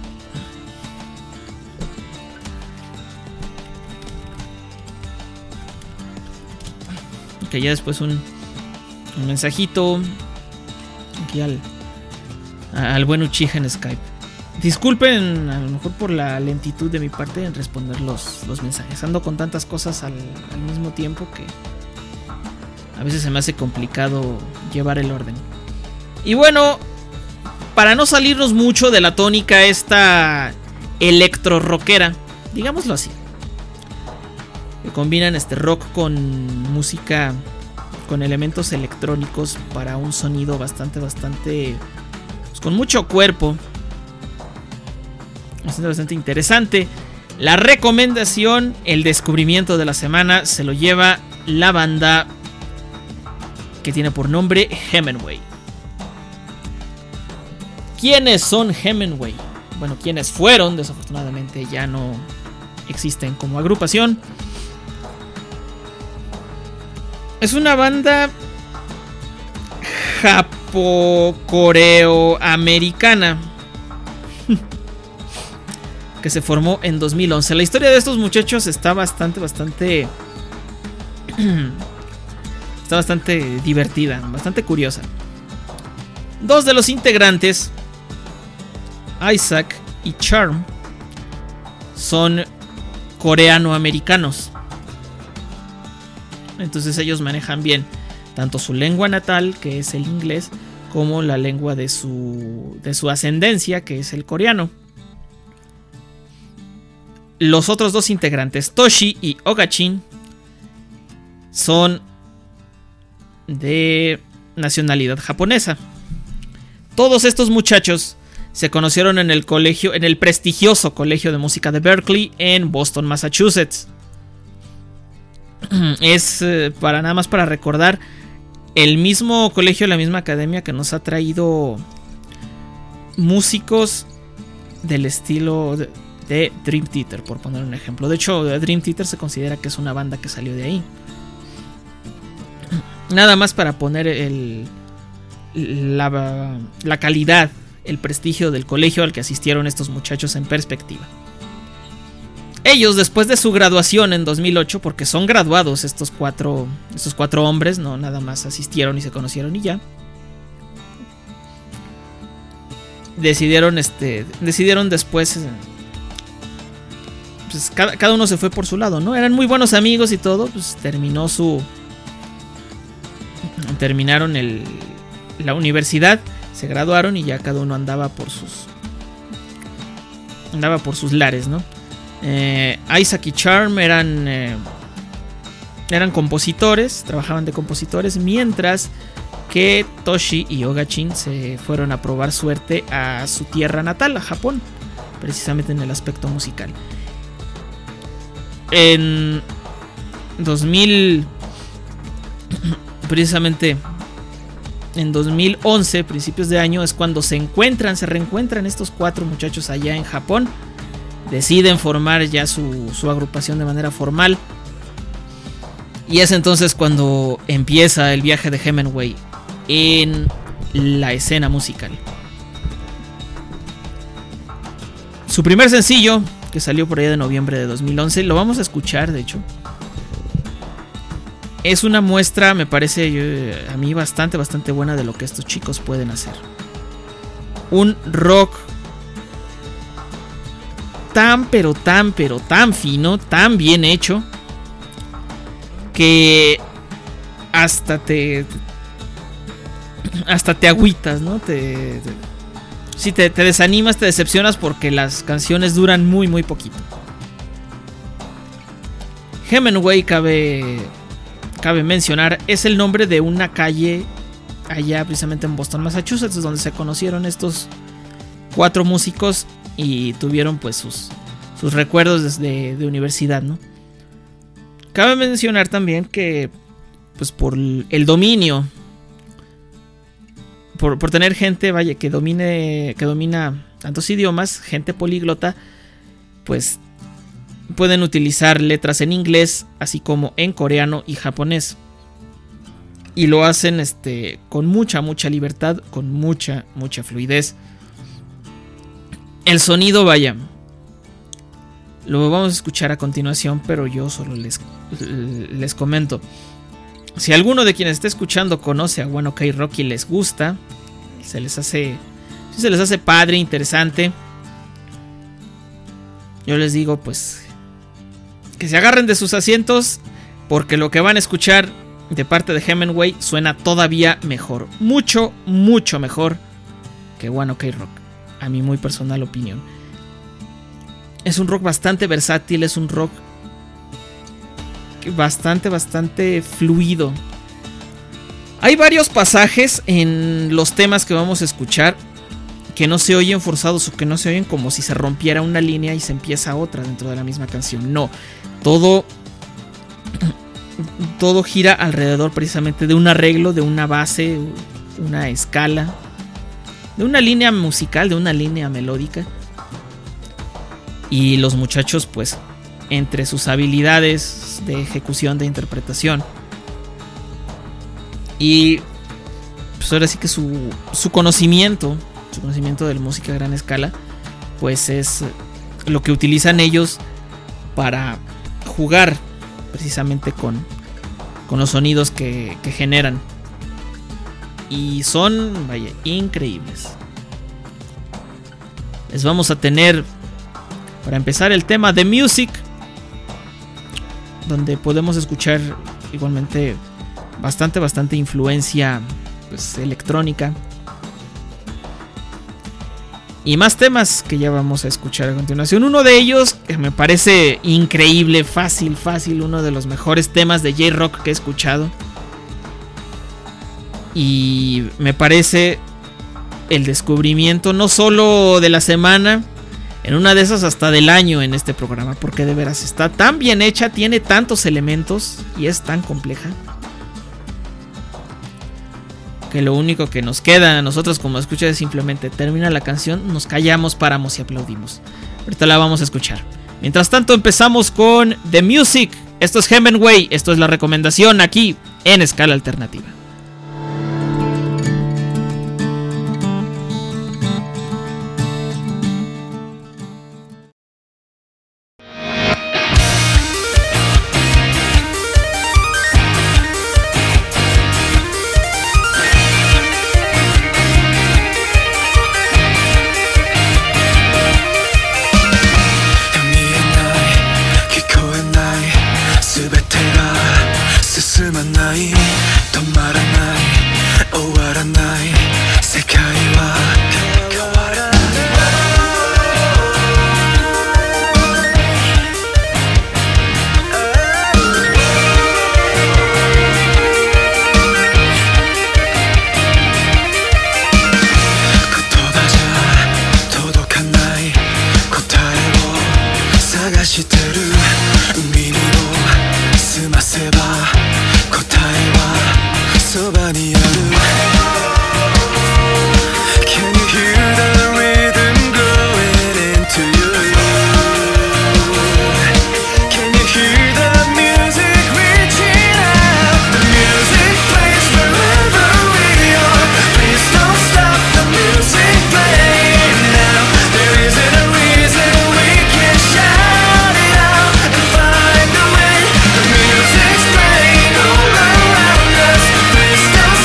Que ya después un, un mensajito aquí al, al buen Uchiha en Skype. Disculpen a lo mejor por la lentitud de mi parte en responder los, los mensajes. Ando con tantas cosas al, al mismo tiempo que a veces se me hace complicado llevar el orden. Y bueno, para no salirnos mucho de la tónica esta electro rockera, digámoslo así, que combinan este rock con música, con elementos electrónicos para un sonido bastante, bastante, pues, con mucho cuerpo, bastante, bastante interesante. La recomendación, el descubrimiento de la semana, se lo lleva la banda que tiene por nombre Hemingway. ¿Quiénes son Hemingway? Bueno, quienes fueron, desafortunadamente ya no existen como agrupación. Es una banda japo-coreo-americana que se formó en dos mil once. La historia de estos muchachos está bastante, bastante... está bastante divertida, bastante curiosa. Dos de los integrantes, Isaac y Charm, son coreano-americanos. Entonces ellos manejan bien tanto su lengua natal, que es el inglés, como la lengua de su, de su ascendencia, que es el coreano. Los otros dos integrantes, Toshi y Ogachin, son de nacionalidad japonesa. Todos estos muchachos se conocieron en el colegio, en el prestigioso Colegio de Música de Berkeley en Boston, Massachusetts. Es eh, para nada más para recordar el mismo colegio, la misma academia que nos ha traído músicos del estilo de, de Dream Theater, por poner un ejemplo. De hecho, Dream Theater se considera que es una banda que salió de ahí. Nada más para poner el, la, la calidad, el prestigio del colegio al que asistieron estos muchachos en perspectiva. Ellos, después de su graduación en dos mil ocho, porque son graduados estos cuatro, estos cuatro hombres, no nada más asistieron y se conocieron y ya, decidieron, este, decidieron después, pues cada, cada uno se fue por su lado, ¿no? Eran muy buenos amigos y todo, pues terminó su, terminaron el, la universidad, se graduaron y ya cada uno andaba por sus, andaba por sus lares, ¿no? Eh, Isaac y Charm eran, eh, eran compositores, trabajaban de compositores, mientras que Toshi y Ogachin se fueron a probar suerte a su tierra natal, a Japón, precisamente en el aspecto musical. En dos mil, precisamente en dos mil once, principios de año, es cuando se encuentran, se reencuentran estos cuatro muchachos allá en Japón. Deciden formar ya su, su agrupación de manera formal. Y es entonces cuando empieza el viaje de Hemingway en la escena musical. Su primer sencillo, que salió por allá de noviembre de dos mil once, lo vamos a escuchar, de hecho. Es una muestra, me parece a mí bastante, bastante buena de lo que estos chicos pueden hacer. Un rock tan, pero tan, pero tan fino, tan bien hecho, que hasta te hasta te agüitas, ¿no? Te, te, sí, te, te desanimas, te decepcionas porque las canciones duran muy, muy poquito. Hemingway, cabe, cabe mencionar, es el nombre de una calle allá precisamente en Boston, Massachusetts, donde se conocieron estos cuatro músicos y tuvieron pues sus, sus recuerdos desde de universidad, ¿no? Cabe mencionar también que pues por el dominio, por, por tener gente, vaya, que domine, que domina tantos idiomas, gente políglota, pues pueden utilizar letras en inglés, así como en coreano y japonés. Y lo hacen este, con mucha, mucha libertad, con mucha, mucha fluidez. El sonido, vaya, lo vamos a escuchar a continuación, pero yo solo les, les comento. Si alguno de quienes esté escuchando conoce a One Ok Rock y les gusta, se les hace, se les hace padre, interesante, yo les digo pues que se agarren de sus asientos, porque lo que van a escuchar de parte de Hemingway suena todavía mejor, mucho, mucho mejor que One Ok Rock. A mi muy personal opinión. Es un rock bastante versátil, es un rock bastante, bastante fluido. Hay varios pasajes en los temas que vamos a escuchar que no se oyen forzados o que no se oyen como si se rompiera una línea y se empieza otra dentro de la misma canción. No, todo, todo gira alrededor precisamente de un arreglo, de una base, una escala, de una línea musical, de una línea melódica. Y los muchachos, pues, entre sus habilidades de ejecución, de interpretación, y pues ahora sí que su, su conocimiento, su conocimiento de la música a gran escala, pues es lo que utilizan ellos para jugar precisamente con, con los sonidos que, que generan. y son, vaya, increíbles. Les vamos a tener, para empezar, el tema de Music, donde podemos escuchar igualmente bastante, bastante influencia, pues, electrónica. Y más temas que ya vamos a escuchar a continuación. Uno de ellos que me parece increíble, fácil, fácil, uno de los mejores temas de J-Rock que he escuchado. Y me parece el descubrimiento no solo de la semana, en una de esas hasta del año en este programa, porque de veras está tan bien hecha, tiene tantos elementos y es tan compleja, que lo único que nos queda a nosotros como escuchas es simplemente termina la canción, nos callamos, paramos y aplaudimos. Ahorita la vamos a escuchar. Mientras tanto empezamos con The Music. Esto es Hemingway, esto es la recomendación aquí en Escala Alternativa. Please don't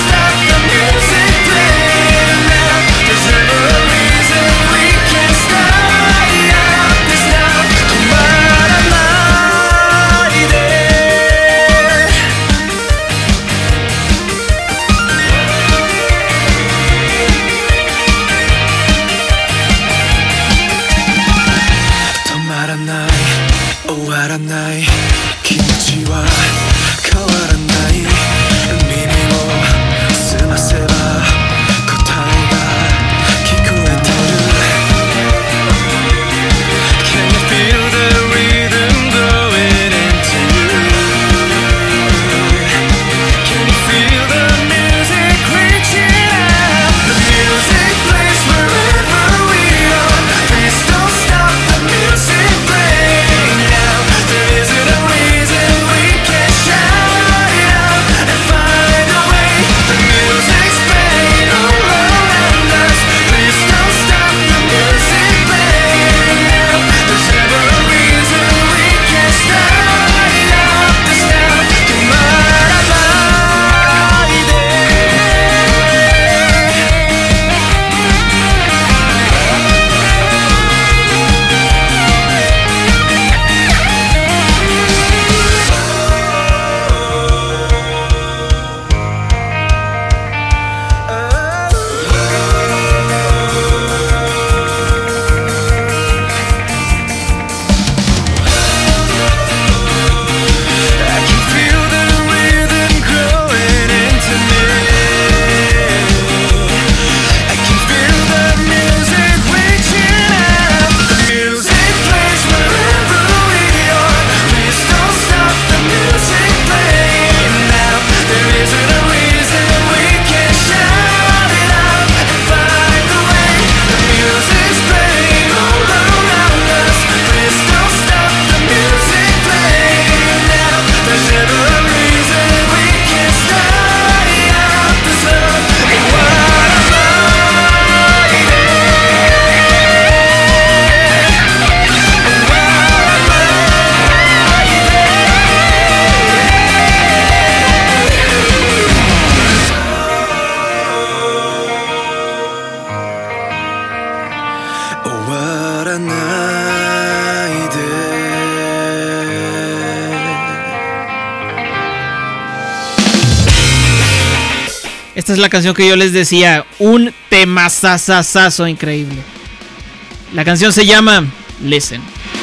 esta es la canción que yo les decía, un temazazazazo increíble. La canción se llama Listen.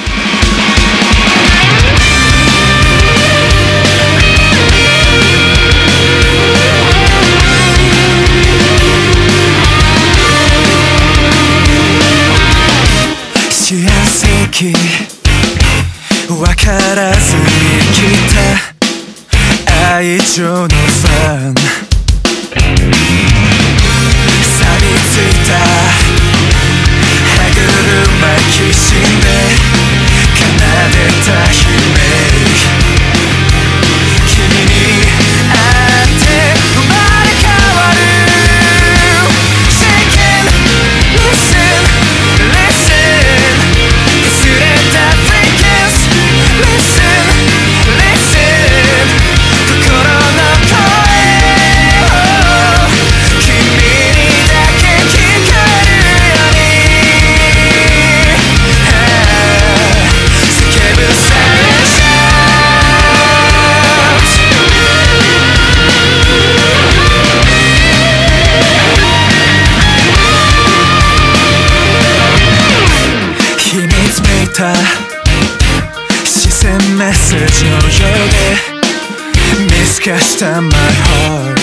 My heart.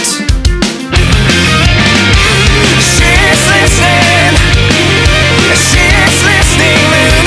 She's listening. She's listening.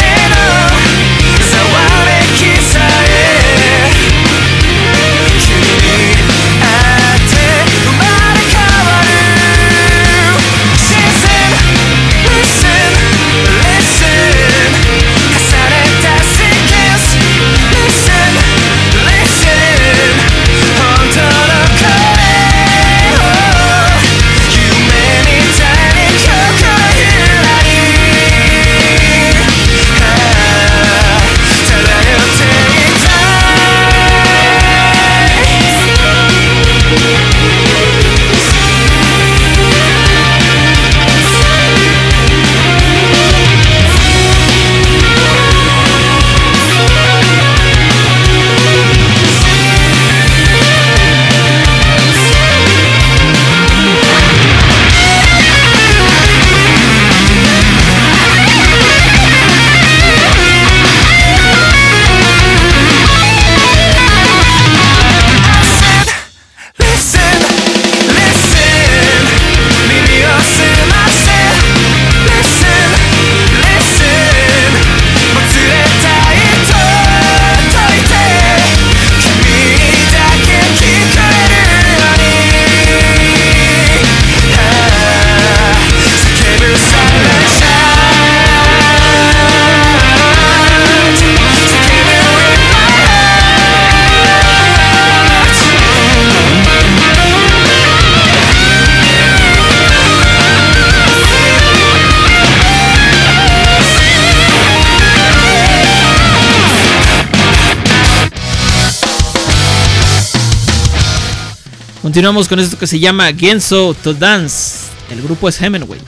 Continuamos con esto que se llama Genso to Dance. El grupo es Hemingway.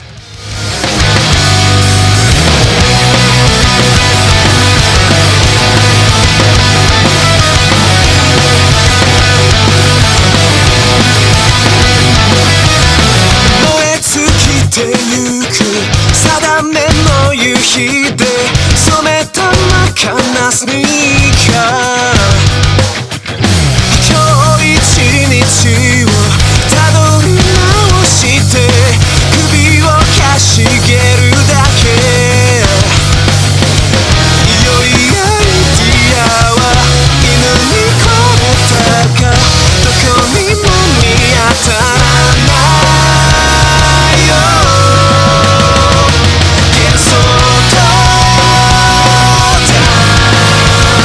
「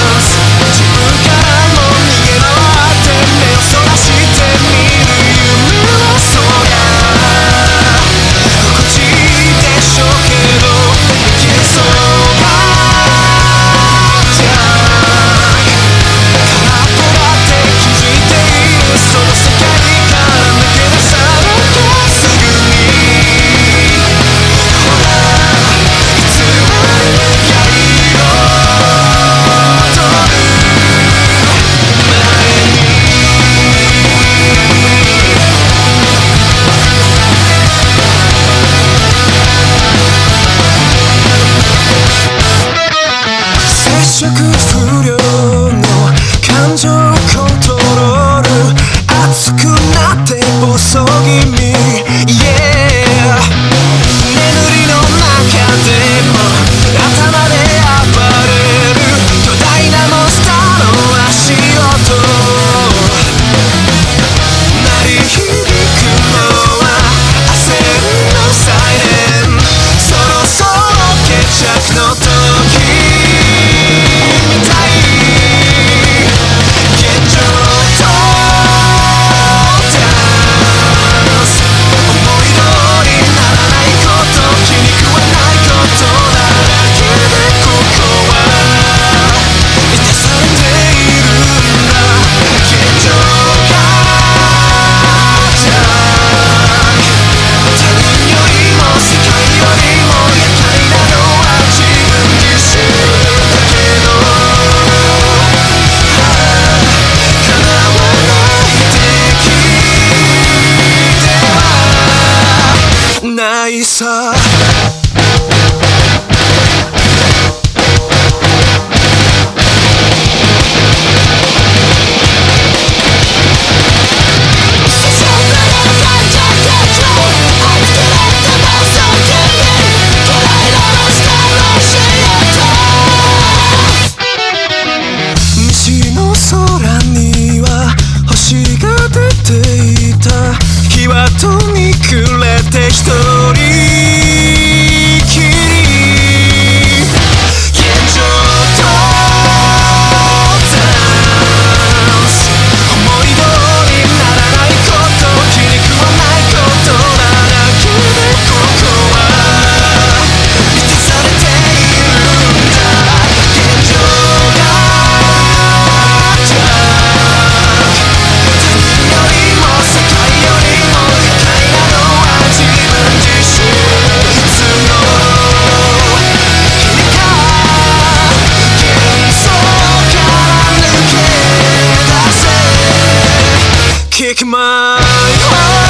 細気味 Yeah 眠りの中でも頭で暴れる巨大なモンスターの足音鳴り響くのは焦りのサイレンそろそろ決着の時みたい現状とダンス思い通りにならないこと気に食わないことだらけでここは満たされているんだ現状が他人よりも世界よりも厄介なのは自分自身だけど叶わない敵ではないさ西の空には星が出ていた日はとに暮れて一人きり現状とダンス思い通りにならないこと気に食わないことだらけでここは満たされているんだ現状が他人よりも世界よりも厄介なのは自分自身いつの日か幻想から抜け出せ Kick my heart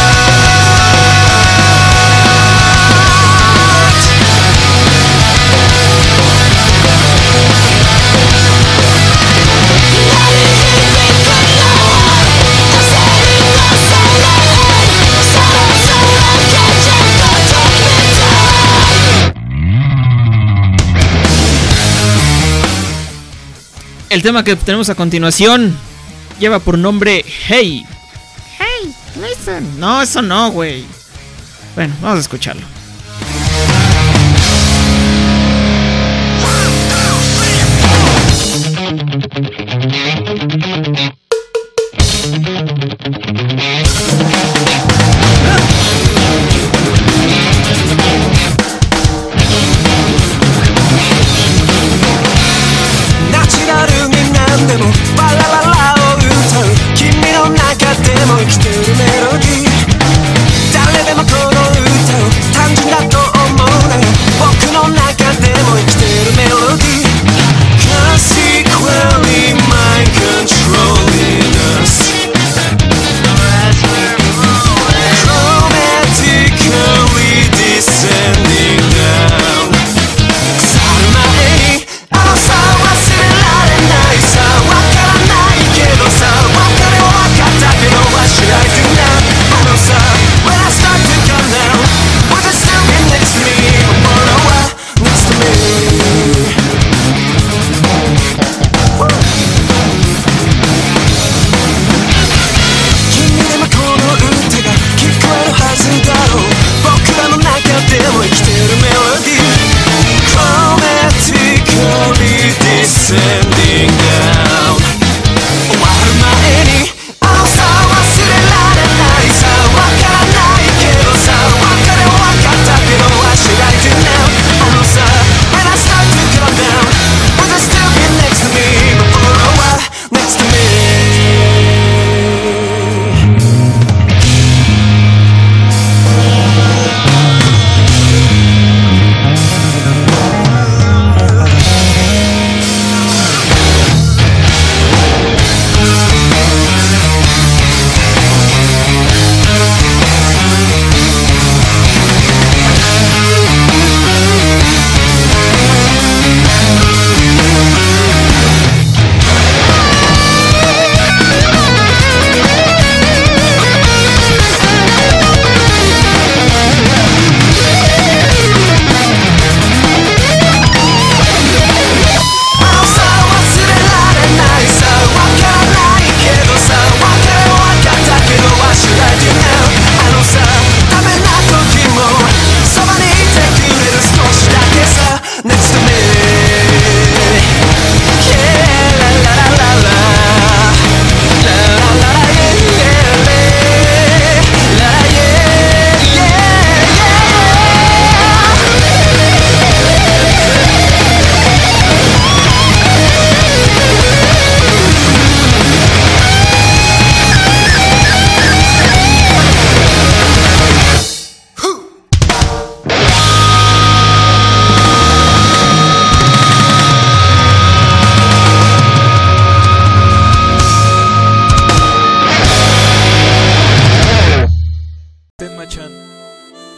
El tema que tenemos a continuación lleva por nombre Hey. Hey, listen. No, eso no, güey. Bueno, vamos a escucharlo.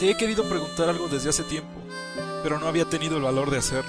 Te he querido preguntar algo desde hace tiempo, pero no había tenido el valor de hacerlo.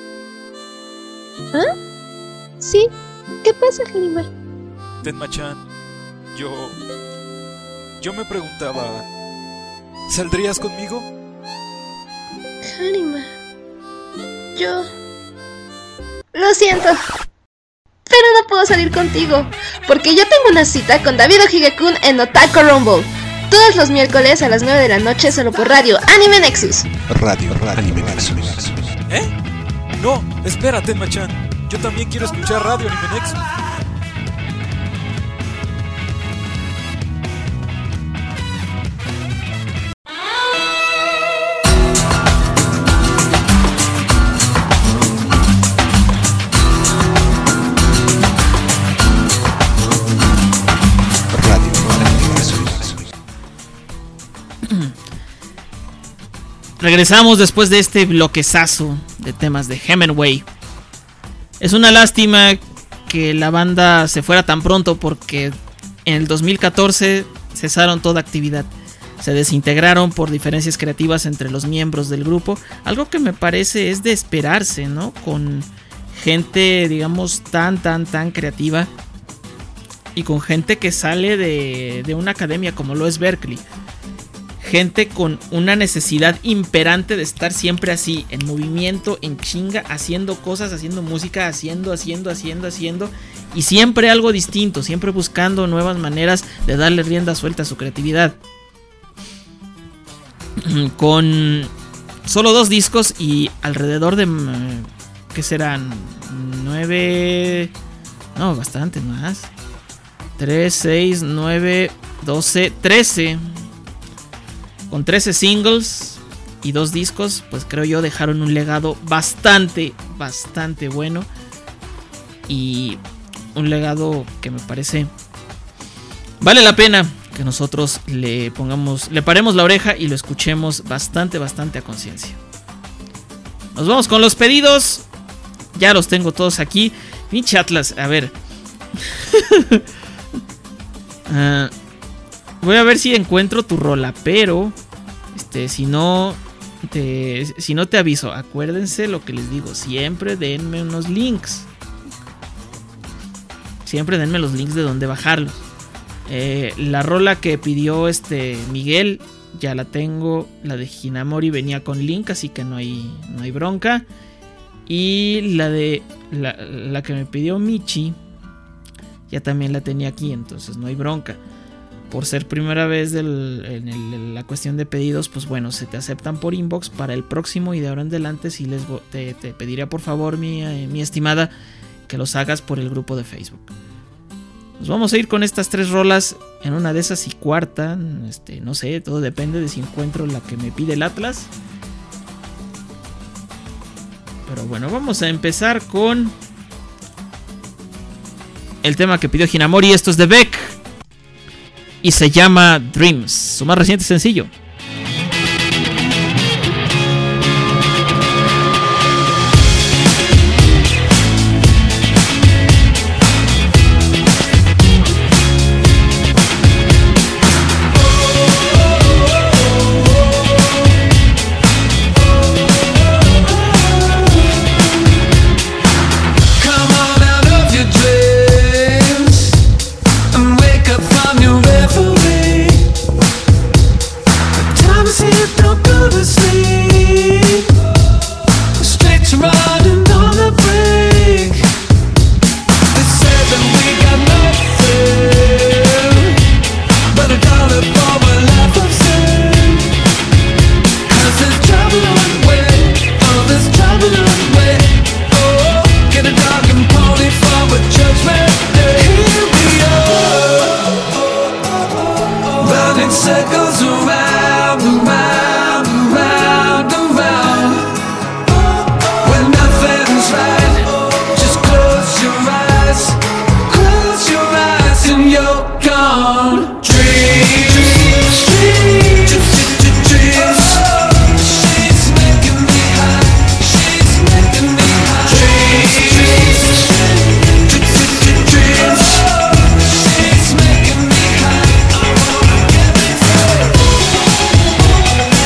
¿Ah? Sí, ¿qué pasa, Hanima? Tenma-chan, yo... Yo me preguntaba... ¿Saldrías conmigo? Hanima... Yo... Lo siento, pero no puedo salir contigo, porque yo tengo una cita con David O'Higa-kun en Otaku Rumble, todos los miércoles a las nueve de la noche solo por radio Anime Nexus. Radio, radio Anime Nexus. ¿Eh? No, espera, Tenma-chan. Yo también quiero escuchar Radio Anime Nexus. Regresamos después de este bloquezazo de temas de Hemingway. Es una lástima que la banda se fuera tan pronto porque en el dos mil catorce cesaron toda actividad. Se desintegraron por diferencias creativas entre los miembros del grupo. Algo que me parece es de esperarse, ¿no? Con gente, digamos, tan, tan, tan creativa. Y con gente que sale de, de una academia como lo es Berklee. Gente con una necesidad imperante de estar siempre así, en movimiento, en chinga, haciendo cosas, haciendo música, haciendo, haciendo, haciendo, haciendo. Y siempre algo distinto, siempre buscando nuevas maneras de darle rienda suelta a su creatividad. Con solo dos discos y alrededor de... ¿qué serán? Nueve... No, bastante más. Tres, seis, nueve, doce, trece... Con trece singles y dos discos, pues creo yo dejaron un legado bastante, bastante bueno. Y un legado que me parece vale la pena que nosotros le pongamos, le paremos la oreja y lo escuchemos bastante, bastante a conciencia. Nos vamos con los pedidos. Ya los tengo todos aquí. Pinche Atlas, a ver. uh, Voy a ver si encuentro tu rola, pero este, si no te, si no te aviso, acuérdense lo que les digo, siempre denme unos links. Siempre denme los links de donde bajarlos. Eh, la rola que pidió este Miguel, ya la tengo. La de Hinamori venía con link, así que no hay, no hay bronca. Y la de la, la que me pidió Michi, ya también la tenía aquí, entonces no hay bronca. Por ser primera vez del, en, el, en la cuestión de pedidos, pues bueno, se te aceptan por inbox para el próximo y de ahora en adelante sí les te, te pediría por favor, mi, eh, mi estimada, que los hagas por el grupo de Facebook. Nos vamos a ir con estas tres rolas, en una de esas y cuarta, este, no sé, todo depende de si encuentro la que me pide el Atlas. Pero bueno, vamos a empezar con el tema que pidió Hinamori. Esto es de Beck y se llama Dreams, su más reciente sencillo. Dreams.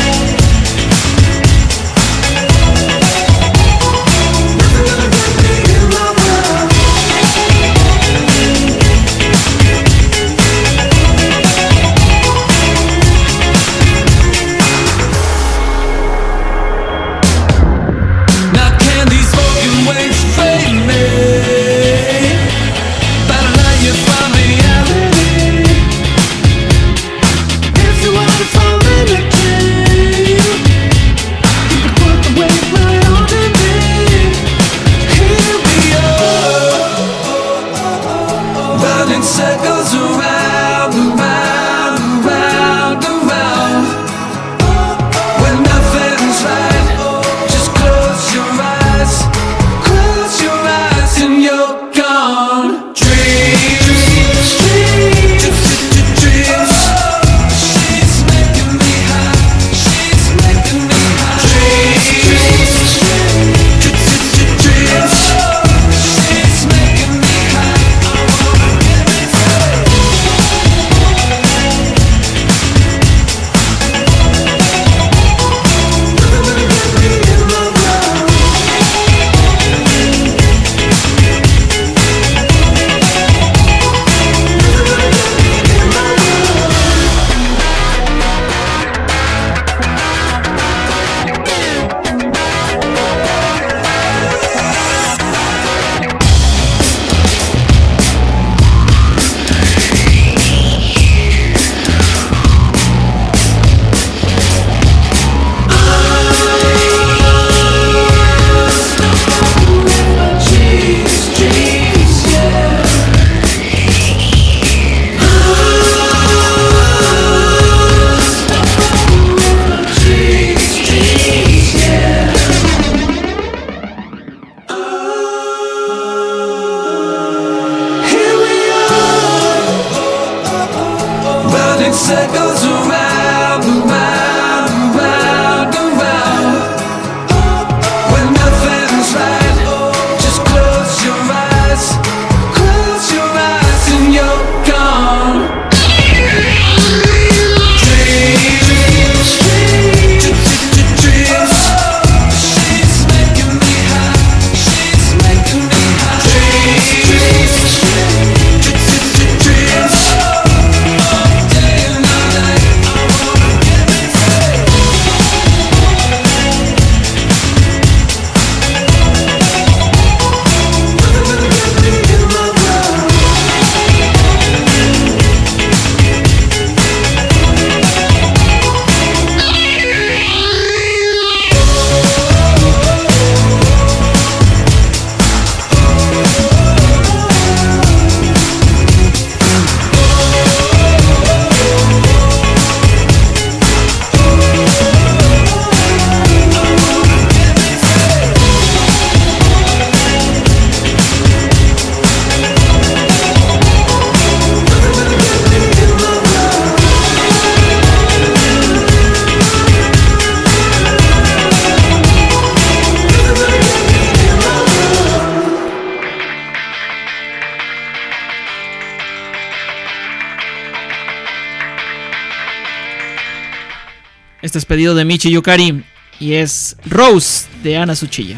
Este es pedido de Michi Yukari y es Rose de Ana Tsuchiya.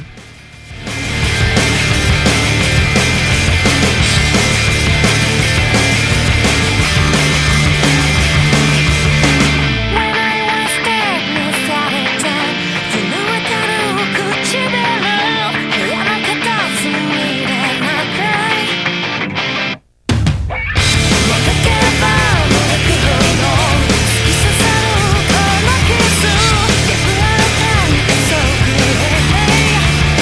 So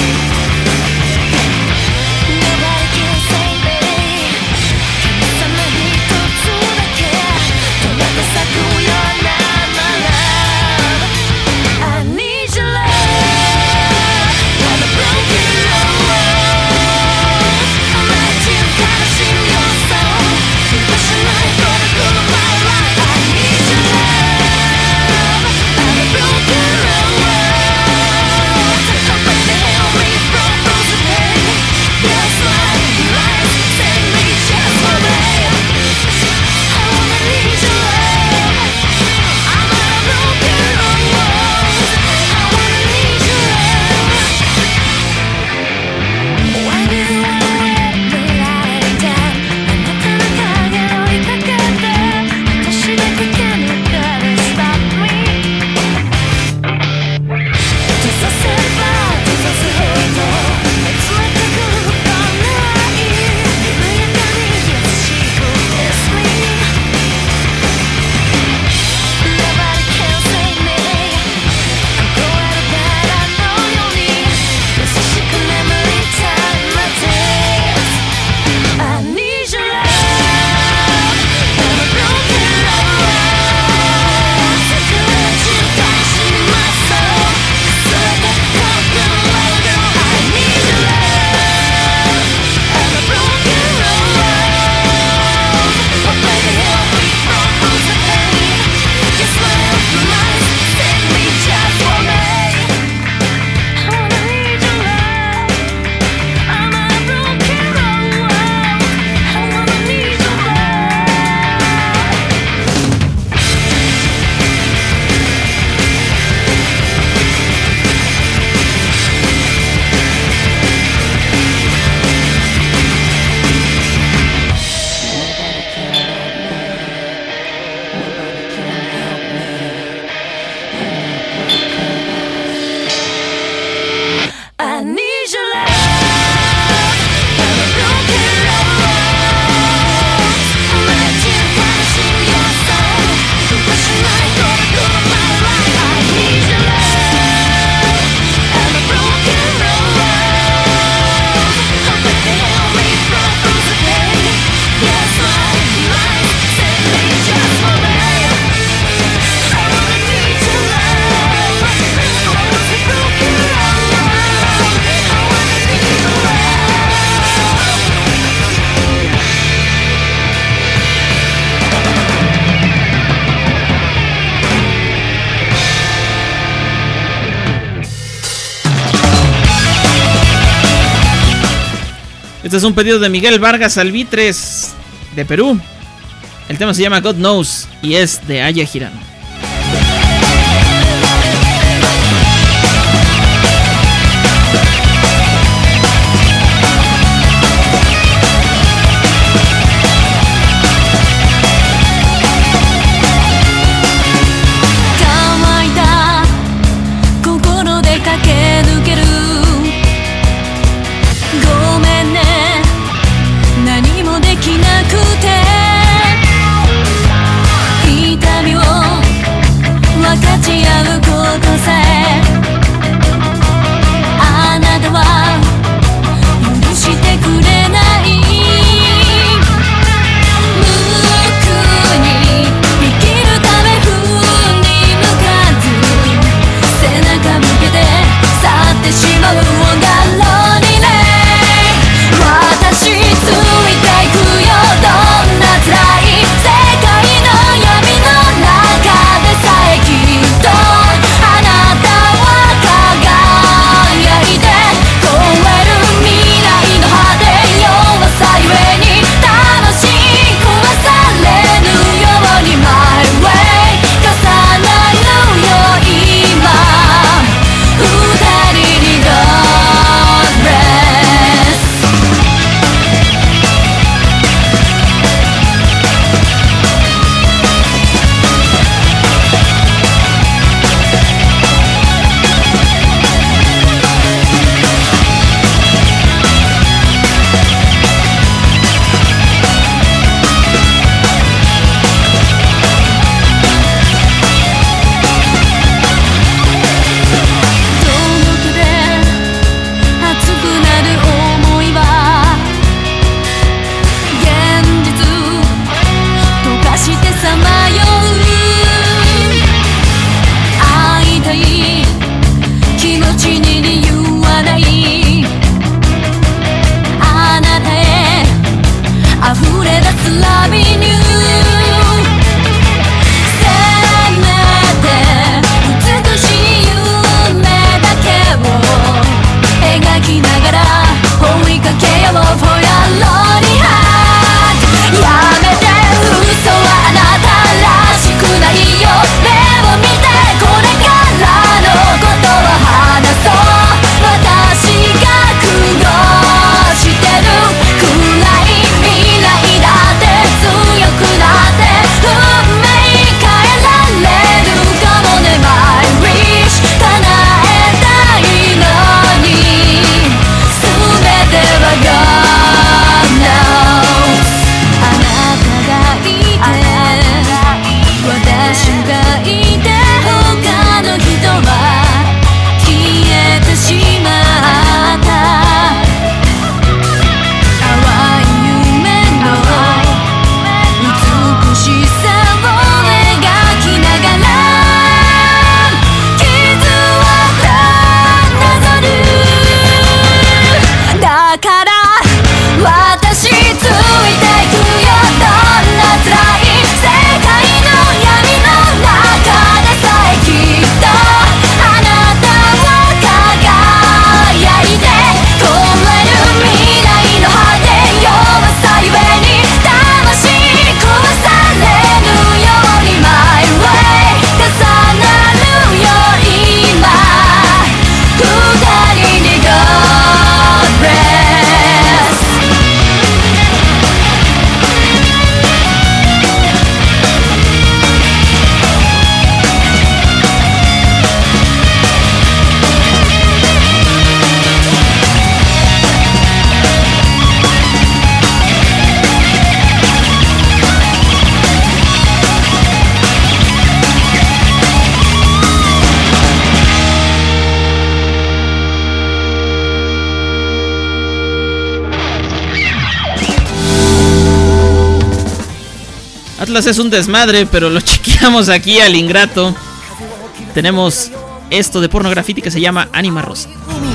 Este es un pedido de Miguel Vargas Albitres, de Perú. El tema se llama God Knows y es de Aya Hirano. Atlas es un desmadre, pero lo chequeamos aquí al ingrato. Tenemos esto de porno graffiti que se llama Anima Rosa.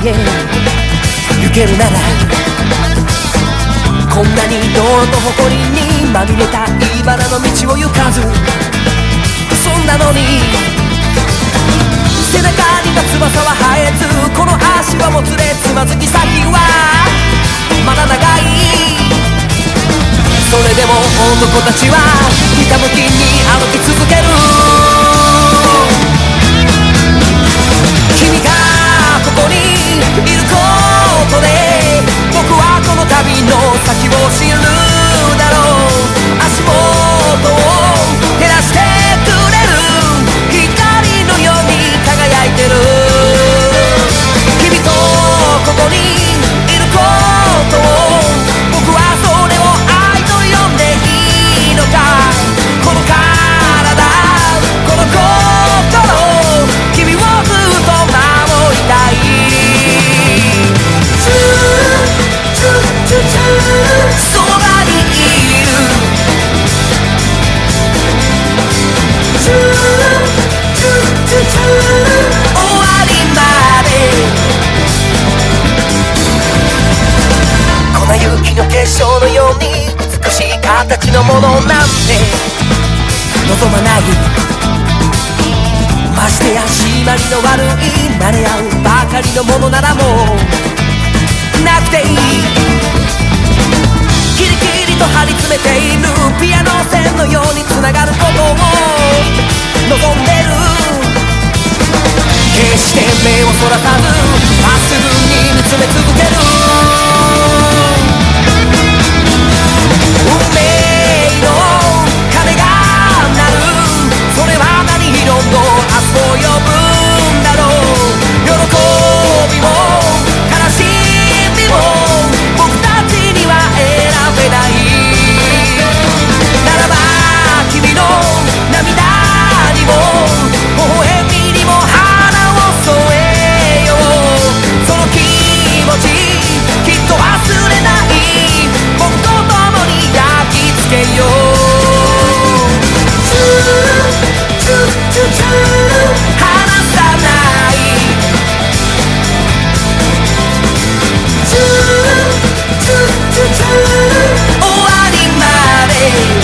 こんなに泥と埃にまみれた茨の道を行かずそんなのに背中には翼は生えずこの足はもつれつまずき先はまだ長い。それでも男たちはひたむきに歩き続ける。君がここにいることで僕はこの旅の先を知るだろう。足元を照らしてくれる光のように輝いてる。君とここにいることを僕はそれを愛と呼んでいいのか。この体この心君をずっと守りたい。そばにいる終わりまで。粉雪の結晶のように美しい形のものなんて望まない。ましてや締まりの悪い慣れ合うばかりのものならもうなくていい。キリキリと張り詰めているピアノ線のようにつながることを望んでる。決して目をそらさずまっすぐに見つめ続ける。運命の鐘が鳴る。それは何色の明日を呼ぶんだろう。喜びも悲しみも僕たちには選べない。ならば君の涙にも微笑みにも花を添えよう。その気持ちきっと忘れない。僕と共に焼き付けよう。離さない。終わりまで。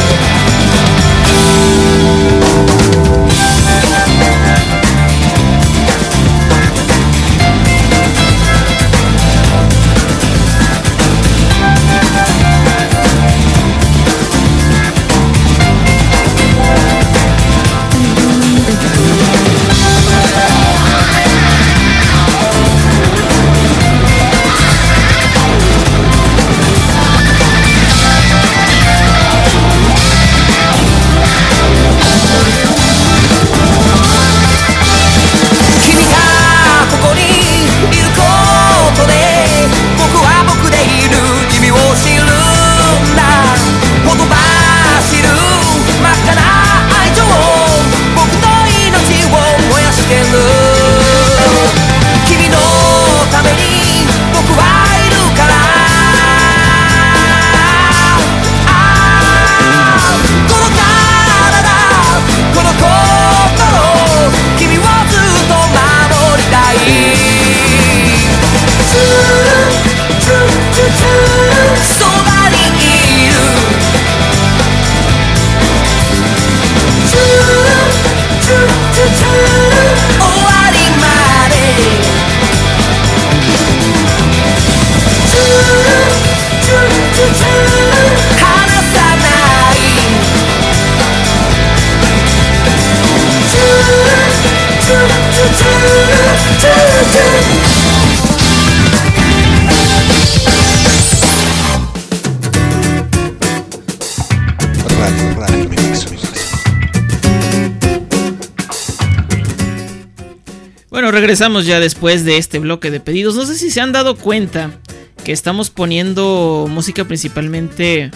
Bueno, regresamos ya después de este bloque de pedidos. No sé si se han dado cuenta que estamos poniendo música principalmente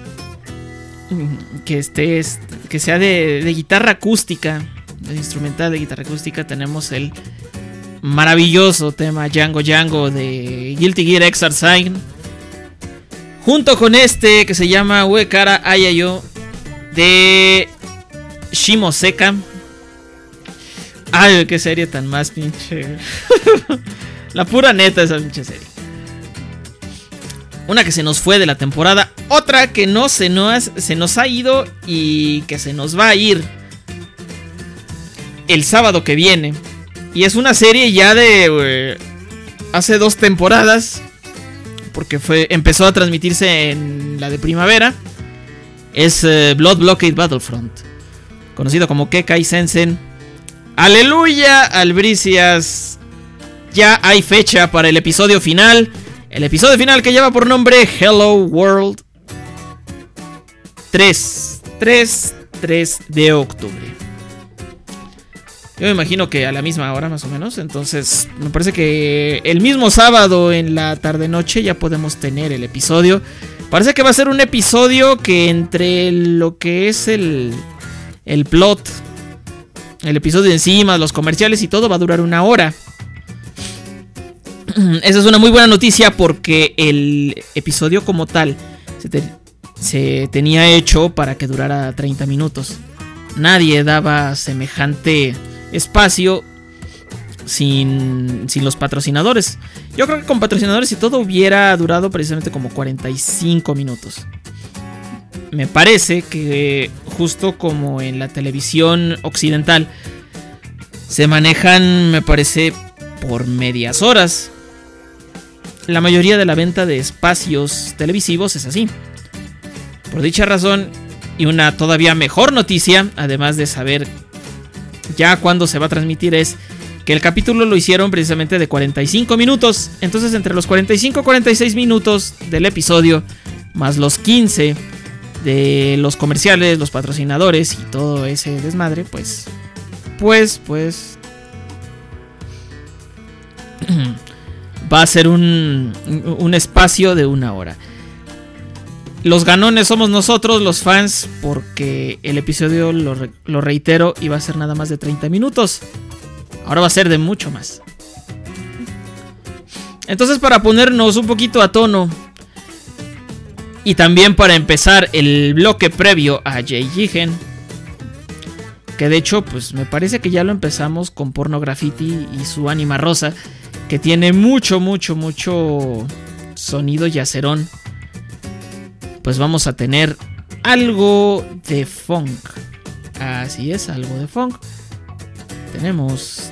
que esté que sea de, de guitarra acústica, de instrumental de guitarra acústica. Tenemos el maravilloso tema Django Django de Guilty Gear Xrd, junto con este que se llama Uekara Ayayo de Shimoseka. Ay, qué serie tan más pinche. La pura neta esa pinche serie. Una que se nos fue de la temporada, otra que no se nos, se nos ha ido y que se nos va a ir el sábado que viene. Y es una serie ya de eh, hace dos temporadas, porque fue, empezó a transmitirse en la de primavera, es uh, Blood Blockade Battlefront, conocido como Kekai Sensen. ¡Aleluya, Albricias! Ya hay fecha para el episodio final. El episodio final que lleva por nombre Hello World. tres, tres, tres de octubre. Yo me imagino que a la misma hora más o menos. Entonces me parece que el mismo sábado en la tarde noche ya podemos tener el episodio. Parece que va a ser un episodio que entre lo que es el, el plot, el episodio encima, los comerciales y todo va a durar una hora. Esa es una muy buena noticia porque el episodio como tal se, te, se tenía hecho para que durara treinta minutos. Nadie daba semejante espacio sin, sin los patrocinadores. Yo creo que con patrocinadores y todo hubiera durado precisamente como cuarenta y cinco minutos. Me parece que justo como en la televisión occidental se manejan, me parece, por medias horas. La mayoría de la venta de espacios televisivos es así. Por dicha razón, y una todavía mejor noticia, además de saber ya cuándo se va a transmitir, es que el capítulo lo hicieron precisamente de cuarenta y cinco minutos. Entonces entre los cuarenta y cinco y cuarenta y seis minutos del episodio, más los quince de los comerciales, los patrocinadores y todo ese desmadre, pues, pues, pues... va a ser un, un espacio de una hora. Los ganones somos nosotros, los fans, porque el episodio, lo, re, lo reitero, iba a ser nada más de treinta minutos. Ahora va a ser de mucho más. Entonces, para ponernos un poquito a tono, y también para empezar el bloque previo a Jay Jigen, que de hecho, pues me parece que ya lo empezamos con Porno Graffiti y su Ánima Rosa, que tiene mucho, mucho, mucho sonido yacerón. Pues vamos a tener algo de funk. Así es, algo de funk. Tenemos...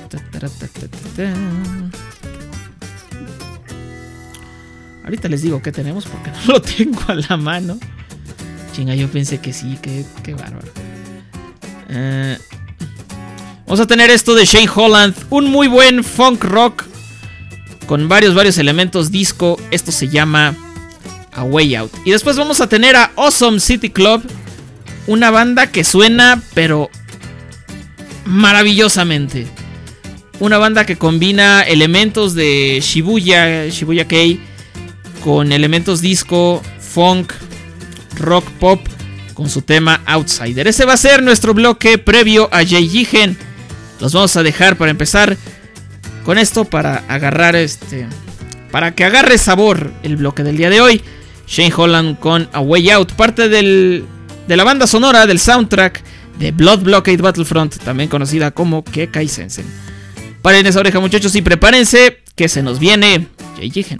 Ahorita les digo qué tenemos porque no lo tengo a la mano. Chinga, yo pensé que sí, qué, qué bárbaro. Eh, vamos a tener esto de Shane Holland, un muy buen funk rock con varios, varios elementos disco. Esto se llama A Way Out. Y después vamos a tener a Awesome City Club, una banda que suena pero maravillosamente. Una banda que combina elementos de Shibuya, Shibuya Kei, con elementos disco, funk, rock pop, con su tema Outsider. Ese va a ser nuestro bloque previo a Jay Jigen. Los vamos a dejar para empezar con esto, para agarrar este, para que agarre sabor el bloque del día de hoy. Shane Holland con A Way Out, parte del, de la banda sonora del soundtrack de Blood Blockade Battlefront, también conocida como Kekai Sensen. Paren esa oreja, muchachos, y prepárense que se nos viene Jay Jigen.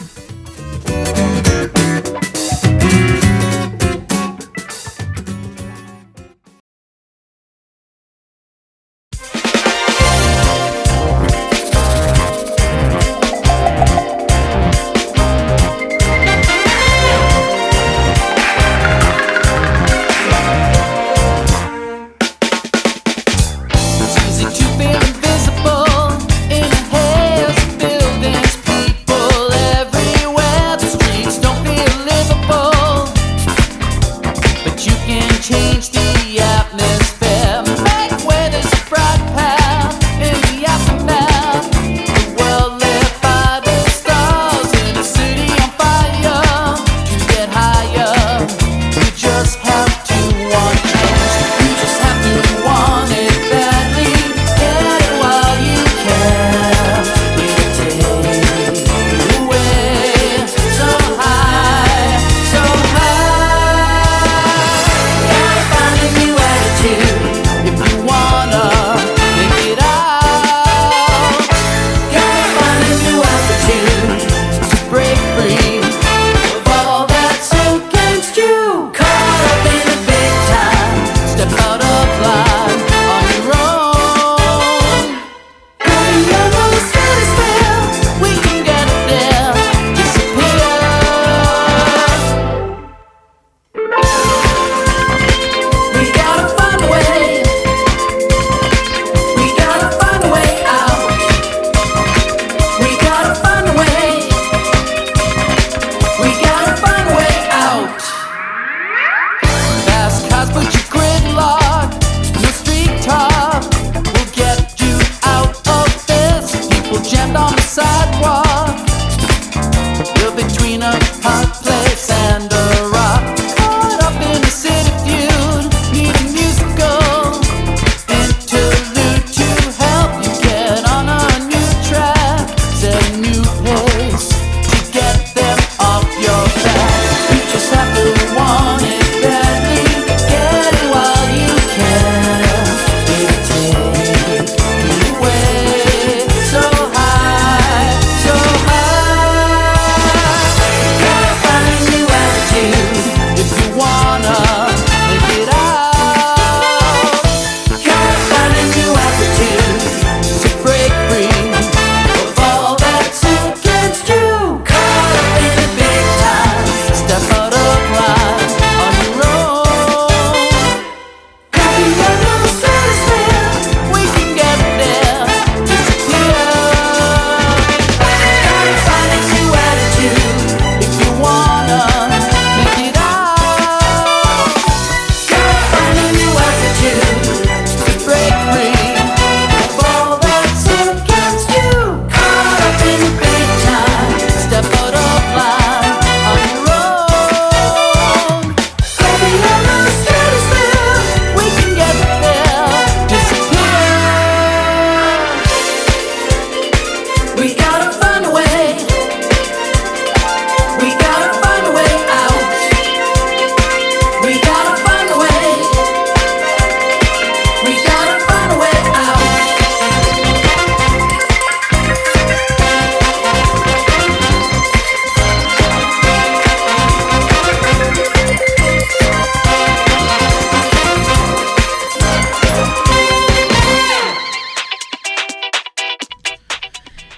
Invisible in a haze of buildings, people everywhere.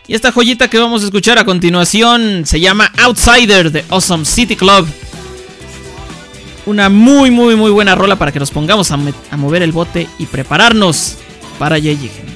Y esta joyita que vamos a escuchar a continuación se llama Outsider de Awesome City Club. Una muy, muy, muy buena rola para que nos pongamos a, a mover el bote y prepararnos para ya lleguen.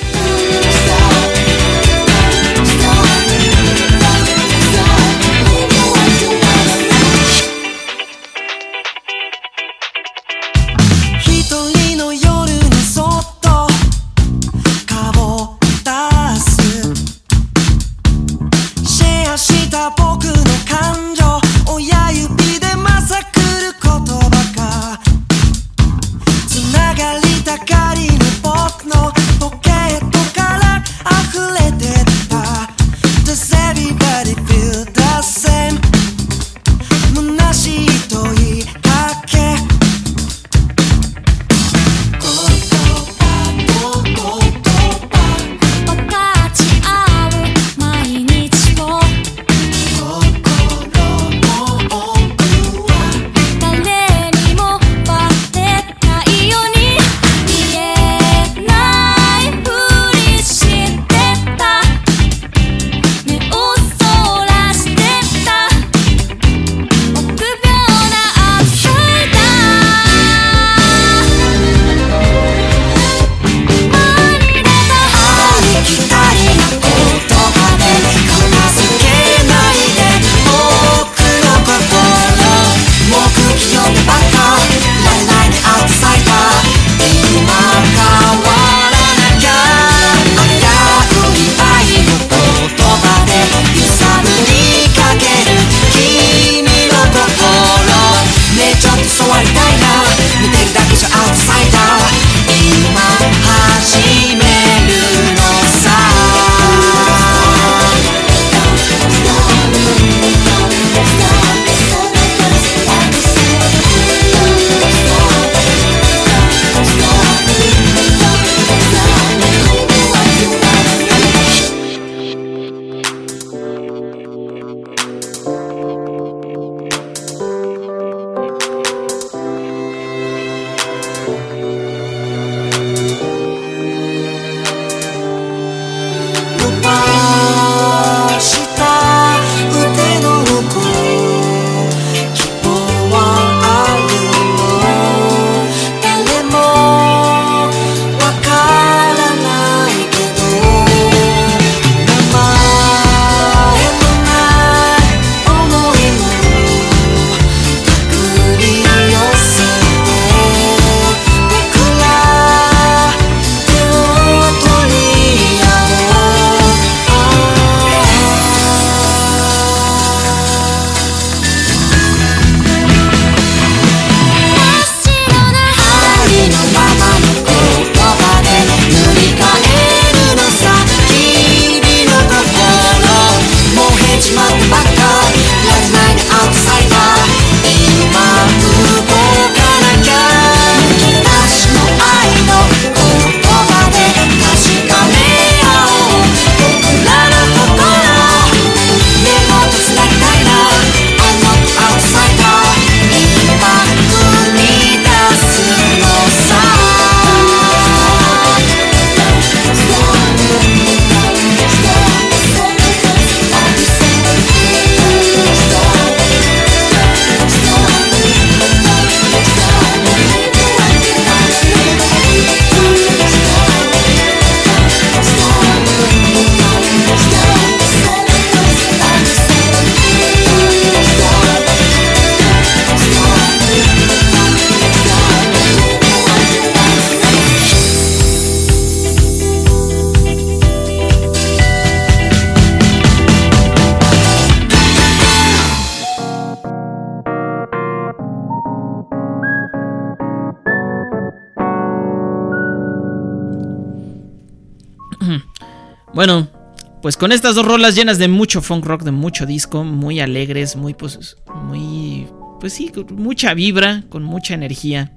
Uh-huh. Bueno, pues con estas dos rolas llenas de mucho funk rock, de mucho disco, muy alegres, muy pues, muy, pues sí, con mucha vibra, con mucha energía,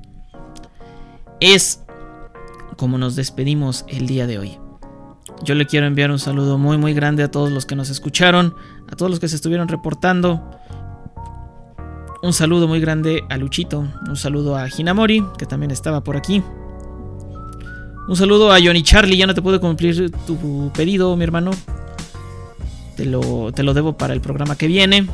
es como nos despedimos el día de hoy. Yo le quiero enviar un saludo muy muy grande a todos los que nos escucharon, a todos los que se estuvieron reportando. Un saludo muy grande a Luchito, un saludo a Hinamori, que también estaba por aquí. Un saludo a Johnny Charlie, ya no te pude cumplir tu pedido, mi hermano. Te lo, te lo debo para el programa que viene.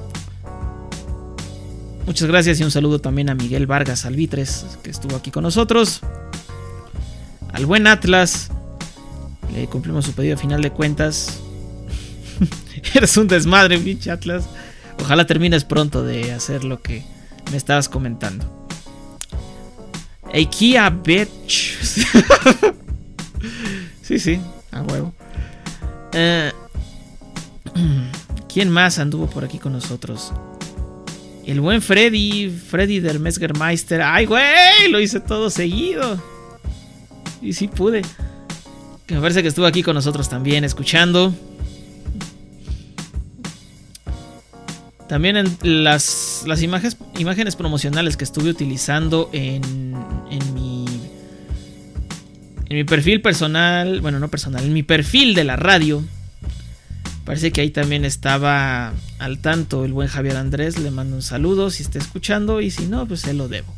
Muchas gracias y un saludo también a Miguel Vargas Alvitres, que estuvo aquí con nosotros. Al buen Atlas, le cumplimos su pedido a final de cuentas. Eres un desmadre, pinche Atlas. Ojalá termines pronto de hacer lo que me estabas comentando. IKEA, bitch. Sí, sí, a huevo. Eh, ¿Quién más anduvo por aquí con nosotros? El buen Freddy, Freddy del Mesgermeister. ¡Ay, güey! Lo hice todo seguido. Y sí pude. Que me parece que estuvo aquí con nosotros también, escuchando. También en las, las imágenes, imágenes promocionales que estuve utilizando en, en mi en mi perfil personal, bueno, no personal, en mi perfil de la radio. Parece que ahí también estaba al tanto el buen Javier Andrés. Le mando un saludo si está escuchando, y si no, pues se lo debo.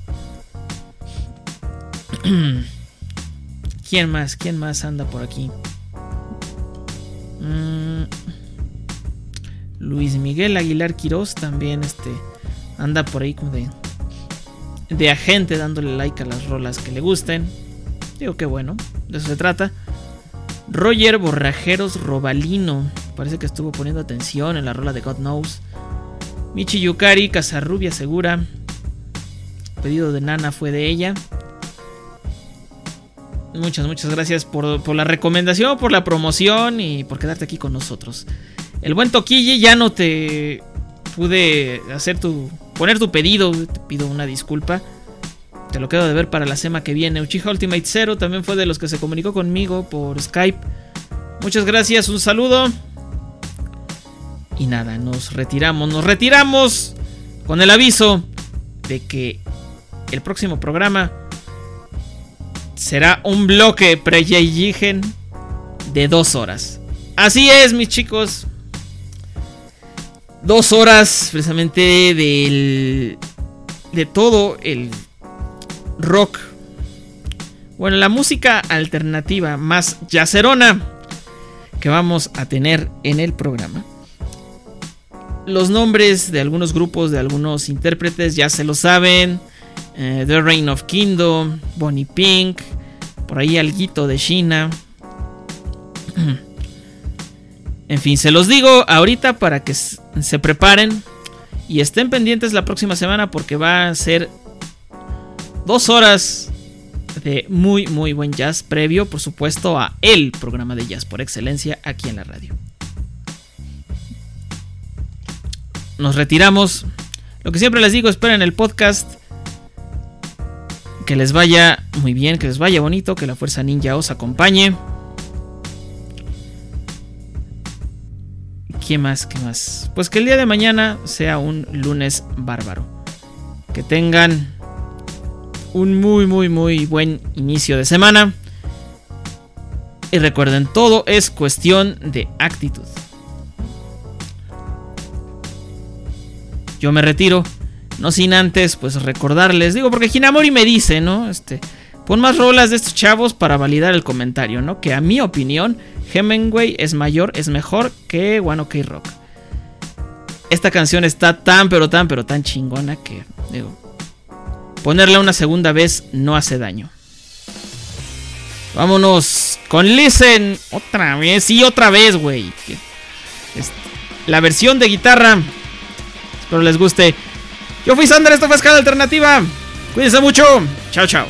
¿Quién más? ¿Quién más anda por aquí? Mm, Luis Miguel Aguilar Quirós también este, anda por ahí como de, de agente, dándole like a las rolas que le gusten. Digo que bueno, de eso se trata. Roger Borrajeros Robalino, parece que estuvo poniendo atención en la rola de God Knows. Michi Yukari, Casarrubia Segura. El pedido de Nana fue de ella. Muchas, muchas gracias por, por la recomendación, por la promoción y por quedarte aquí con nosotros. El buen Toquille, ya no te pude hacer tu poner tu pedido, te pido una disculpa. Te lo quedo de ver para la semana que viene. Uchiha Ultimate Zero también fue de los que se comunicó conmigo por Skype. Muchas gracias, un saludo. Y nada, nos retiramos, nos retiramos con el aviso de que el próximo programa será un bloque pre-Jeijigen de dos horas. Así es, mis chicos. Dos horas precisamente del, de todo el rock. Bueno, la música alternativa más yacerona que vamos a tener en el programa. Los nombres de algunos grupos, de algunos intérpretes, ya se lo saben. eh, The Reign of Kingdom, Bonnie Pink, por ahí alguito de China. En fin, se los digo ahorita para que se preparen y estén pendientes la próxima semana, porque va a ser dos horas de muy muy buen jazz, previo por supuesto a el programa de jazz por excelencia aquí en la radio. Nos retiramos. Lo que siempre les digo, esperen el podcast. Que les vaya muy bien, que les vaya bonito, que la fuerza ninja os acompañe. ¿Qué más? ¿Qué más? Pues que el día de mañana sea un lunes bárbaro. Que tengan un muy, muy, muy buen inicio de semana. Y recuerden, todo es cuestión de actitud. Yo me retiro, no sin antes, pues recordarles, digo, porque Hinamori me dice, ¿no? Este, pon más rolas de estos chavos para validar el comentario, ¿no? Que a mi opinión, Hemingway es mayor, es mejor que One Ok Rock. Esta canción está tan, pero tan, pero tan chingona que, digo, ponerla una segunda vez no hace daño. Vámonos con Listen. Otra vez, sí, otra vez, güey. La versión de guitarra. Espero les guste. Yo fui Sander, esto fue Escala Alternativa. Cuídense mucho. Chao, chao.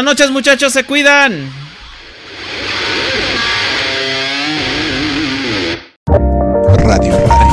noches, muchachos, se cuidan. Radio.